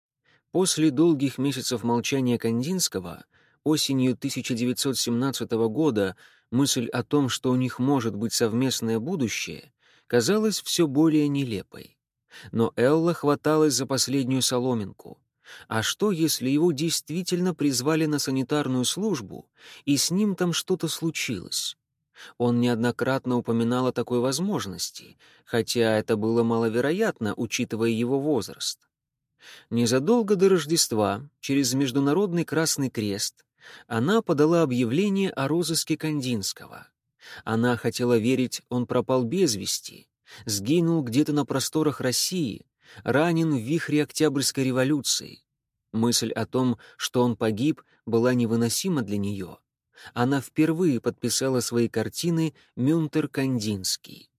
После долгих месяцев молчания Кандинского, осенью тысяча девятьсот семнадцатого года мысль о том, что у них может быть совместное будущее, казалась все более нелепой. Но Элла хваталась за последнюю соломинку. А что, если его действительно призвали на санитарную службу, и с ним там что-то случилось? Он неоднократно упоминал о такой возможности, хотя это было маловероятно, учитывая его возраст. Незадолго до Рождества, через Международный Красный Крест, она подала объявление о розыске Кандинского. Она хотела верить, он пропал без вести, сгинул где-то на просторах России, ранен в вихре Октябрьской революции. Мысль о том, что он погиб, была невыносима для нее. Она впервые подписала свои картины «Мюнтер-Кандинский».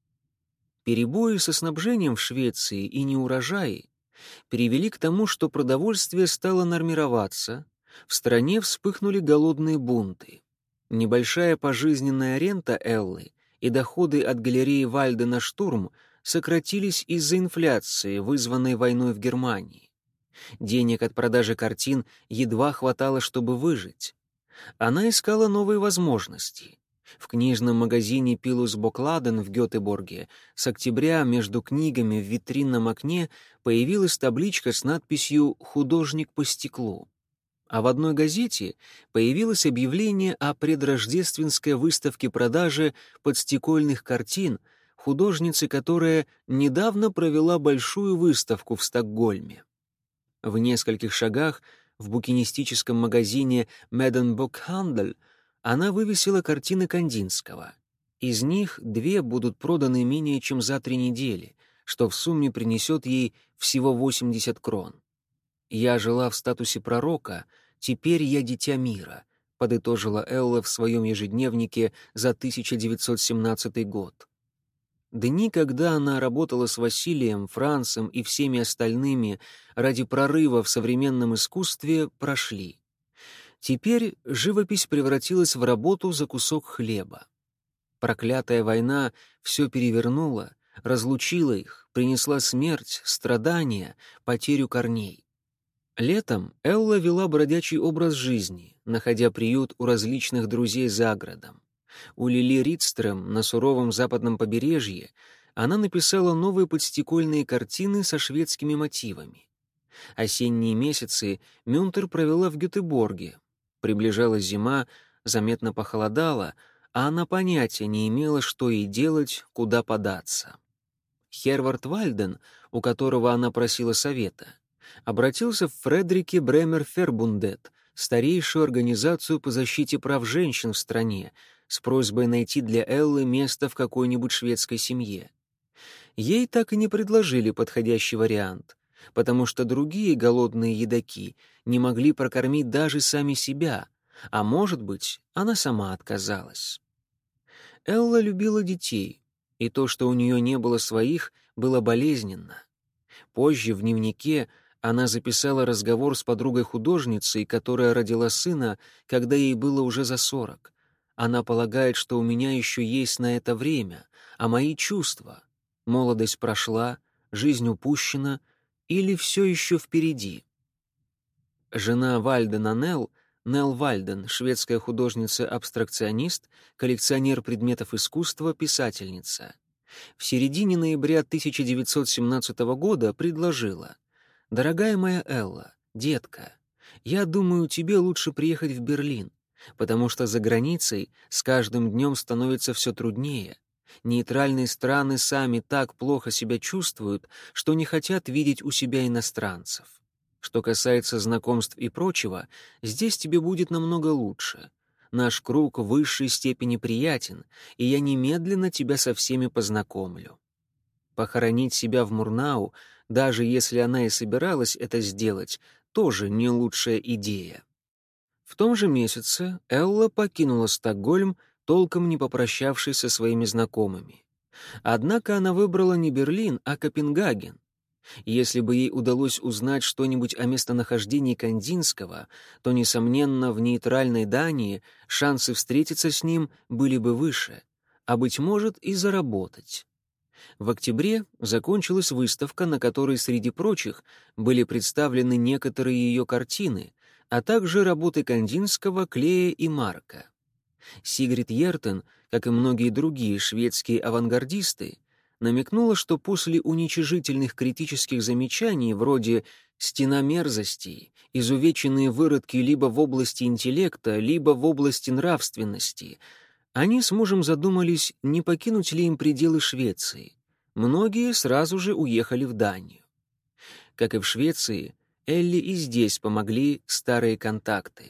Перебои со снабжением в Швеции и неурожаи привели к тому, что продовольствие стало нормироваться, в стране вспыхнули голодные бунты. Небольшая пожизненная рента Эллы и доходы от галереи Вальдена «Штурм» сократились из-за инфляции, вызванной войной в Германии. Денег от продажи картин едва хватало, чтобы выжить. Она искала новые возможности. В книжном магазине «Пилус Бокладен» в Гётеборге с октября между книгами в витринном окне появилась табличка с надписью «Художник по стеклу». А в одной газете появилось объявление о предрождественской выставке-продаже подстекольных картин художницы, которая недавно провела большую выставку в Стокгольме. В нескольких шагах в букинистическом магазине «Меденбокхандель» она вывесила картины Кандинского. Из них две будут проданы менее чем за три недели, что в сумме принесет ей всего восемьдесят крон. «Я жила в статусе пророка, теперь я дитя мира», подытожила Элла в своем ежедневнике за тысяча девятьсот семнадцатый год. Дни, когда она работала с Василием, Францем и всеми остальными ради прорыва в современном искусстве, прошли. Теперь живопись превратилась в работу за кусок хлеба. Проклятая война все перевернула, разлучила их, принесла смерть, страдания, потерю корней. Летом Элла вела бродячий образ жизни, находя приют у различных друзей за городом. У Лили Ридстрöm на суровом западном побережье она написала новые подстекольные картины со шведскими мотивами. Осенние месяцы Мюнтер провела в Гётеборге. Приближалась зима, заметно похолодало, а она понятия не имела, что ей делать, куда податься. Хервард Вальден, у которого она просила совета, обратился в Фредрике Бремер Фербундет, старейшую организацию по защите прав женщин в стране, с просьбой найти для Эллы место в какой-нибудь шведской семье. Ей так и не предложили подходящий вариант, потому что другие голодные едоки не могли прокормить даже сами себя, а, может быть, она сама отказалась. Элла любила детей, и то, что у нее не было своих, было болезненно. Позже в дневнике она записала разговор с подругой-художницей, которая родила сына, когда ей было уже за сорок. Она полагает, что у меня еще есть на это время, а мои чувства. Молодость прошла, жизнь упущена или все еще впереди. Жена Вальдена Нелл, Нелл Вальден, шведская художница-абстракционист, коллекционер предметов искусства, писательница. В середине ноября тысяча девятьсот семнадцатого года предложила: «Дорогая моя Элла, детка, я думаю, тебе лучше приехать в Берлин, потому что за границей с каждым днем становится все труднее. Нейтральные страны сами так плохо себя чувствуют, что не хотят видеть у себя иностранцев. Что касается знакомств и прочего, здесь тебе будет намного лучше. Наш круг в высшей степени приятен, и я немедленно тебя со всеми познакомлю». Похоронить себя в Мурнау, даже если она и собиралась это сделать, тоже не лучшая идея. В том же месяце Элла покинула Стокгольм, толком не попрощавшись со своими знакомыми. Однако она выбрала не Берлин, а Копенгаген. Если бы ей удалось узнать что-нибудь о местонахождении Кандинского, то, несомненно, в нейтральной Дании шансы встретиться с ним были бы выше, а, быть может, и заработать. В октябре закончилась выставка, на которой, среди прочих, были представлены некоторые ее картины, а также работы Кандинского, Клея и Марка. Сигрид Йертен, как и многие другие шведские авангардисты, намекнула, что после уничижительных критических замечаний вроде «стена мерзостей», изувеченные выродки либо в области интеллекта, либо в области нравственности, они с мужем задумались, не покинуть ли им пределы Швеции. Многие сразу же уехали в Данию. Как и в Швеции, Элли и здесь помогли старые контакты.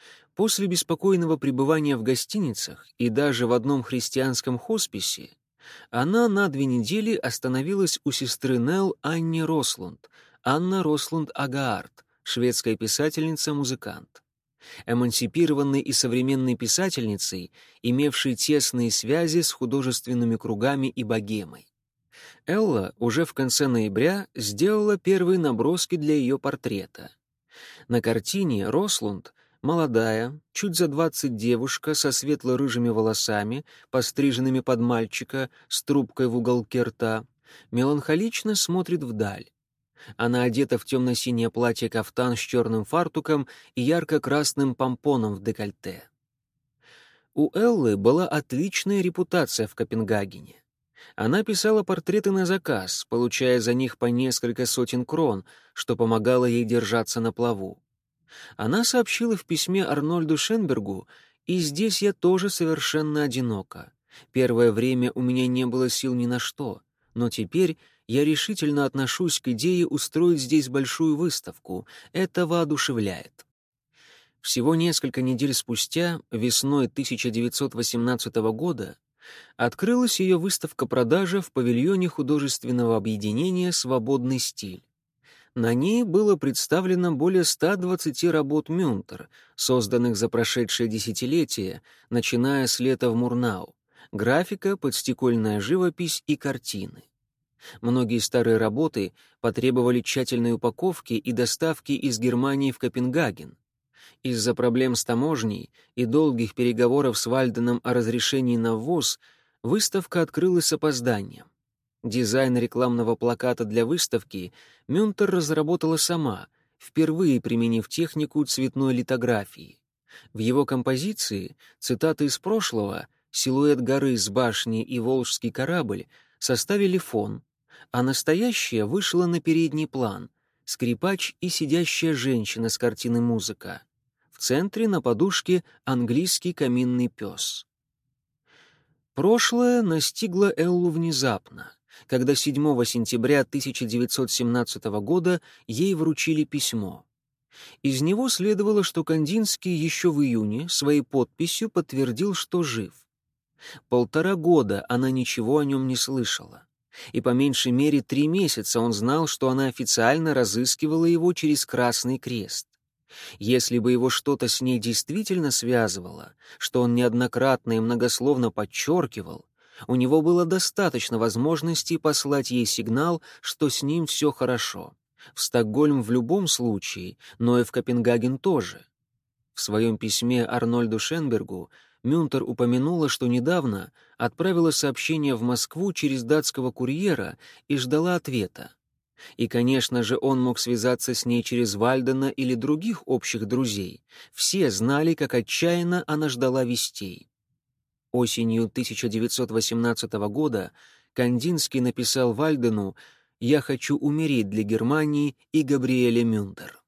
После беспокойного пребывания в гостиницах и даже в одном христианском хосписе она на две недели остановилась у сестры Нелл Анни Рослунд, Анна Рослунд Агаарт, шведская писательница-музыкант. Эмансипированной и современной писательницей, имевшей тесные связи с художественными кругами и богемой. Элла уже в конце ноября сделала первые наброски для ее портрета. На картине Рослунд — молодая, чуть за двадцать девушка со светло-рыжими волосами, постриженными под мальчика, с трубкой в уголке рта, меланхолично смотрит вдаль. Она одета в темно-синее платье-кафтан с черным фартуком и ярко-красным помпоном в декольте. У Эллы была отличная репутация в Копенгагене. Она писала портреты на заказ, получая за них по несколько сотен крон, что помогало ей держаться на плаву. Она сообщила в письме Арнольду Шенбергу: «И здесь я тоже совершенно одинока. Первое время у меня не было сил ни на что, но теперь я решительно отношусь к идее устроить здесь большую выставку. Это воодушевляет». Всего несколько недель спустя, весной тысяча девятьсот восемнадцатого года, открылась ее выставка-продажа в павильоне художественного объединения «Свободный стиль». На ней было представлено более ста двадцати работ Мюнтер, созданных за прошедшее десятилетие, начиная с лета в Мурнау, графика, подстекольная живопись и картины. Многие старые работы потребовали тщательной упаковки и доставки из Германии в Копенгаген. Из-за проблем с таможней и долгих переговоров с Вальденом о разрешении на ввоз выставка открылась с опозданием. Дизайн рекламного плаката для выставки Мюнтер разработала сама, впервые применив технику цветной литографии. В его композиции цитаты из прошлого, силуэт горы с башней и волжский корабль составили фон, а настоящее вышло на передний план — скрипач и сидящая женщина с картины «Музыка». В центре на подушке английский каминный пес. Прошлое настигло Эллу внезапно, когда седьмого сентября тысяча девятьсот семнадцатого года ей вручили письмо. Из него следовало, что Кандинский еще в июне своей подписью подтвердил, что жив. Полтора года она ничего о нем не слышала. И по меньшей мере три месяца он знал, что она официально разыскивала его через Красный Крест. Если бы его что-то с ней действительно связывало, что он неоднократно и многословно подчеркивал, у него было достаточно возможностей послать ей сигнал, что с ним все хорошо. В Стокгольм в любом случае, но и в Копенгаген тоже. В своем письме Арнольду Шенбергу Мюнтер упомянула, что недавно отправила сообщение в Москву через датского курьера и ждала ответа. И, конечно же, он мог связаться с ней через Вальдена или других общих друзей. Все знали, как отчаянно она ждала вестей. Осенью тысяча девятьсот восемнадцатого года Кандинский написал Вальдену: «Я хочу умереть для Германии и Габриэле Мюнтер».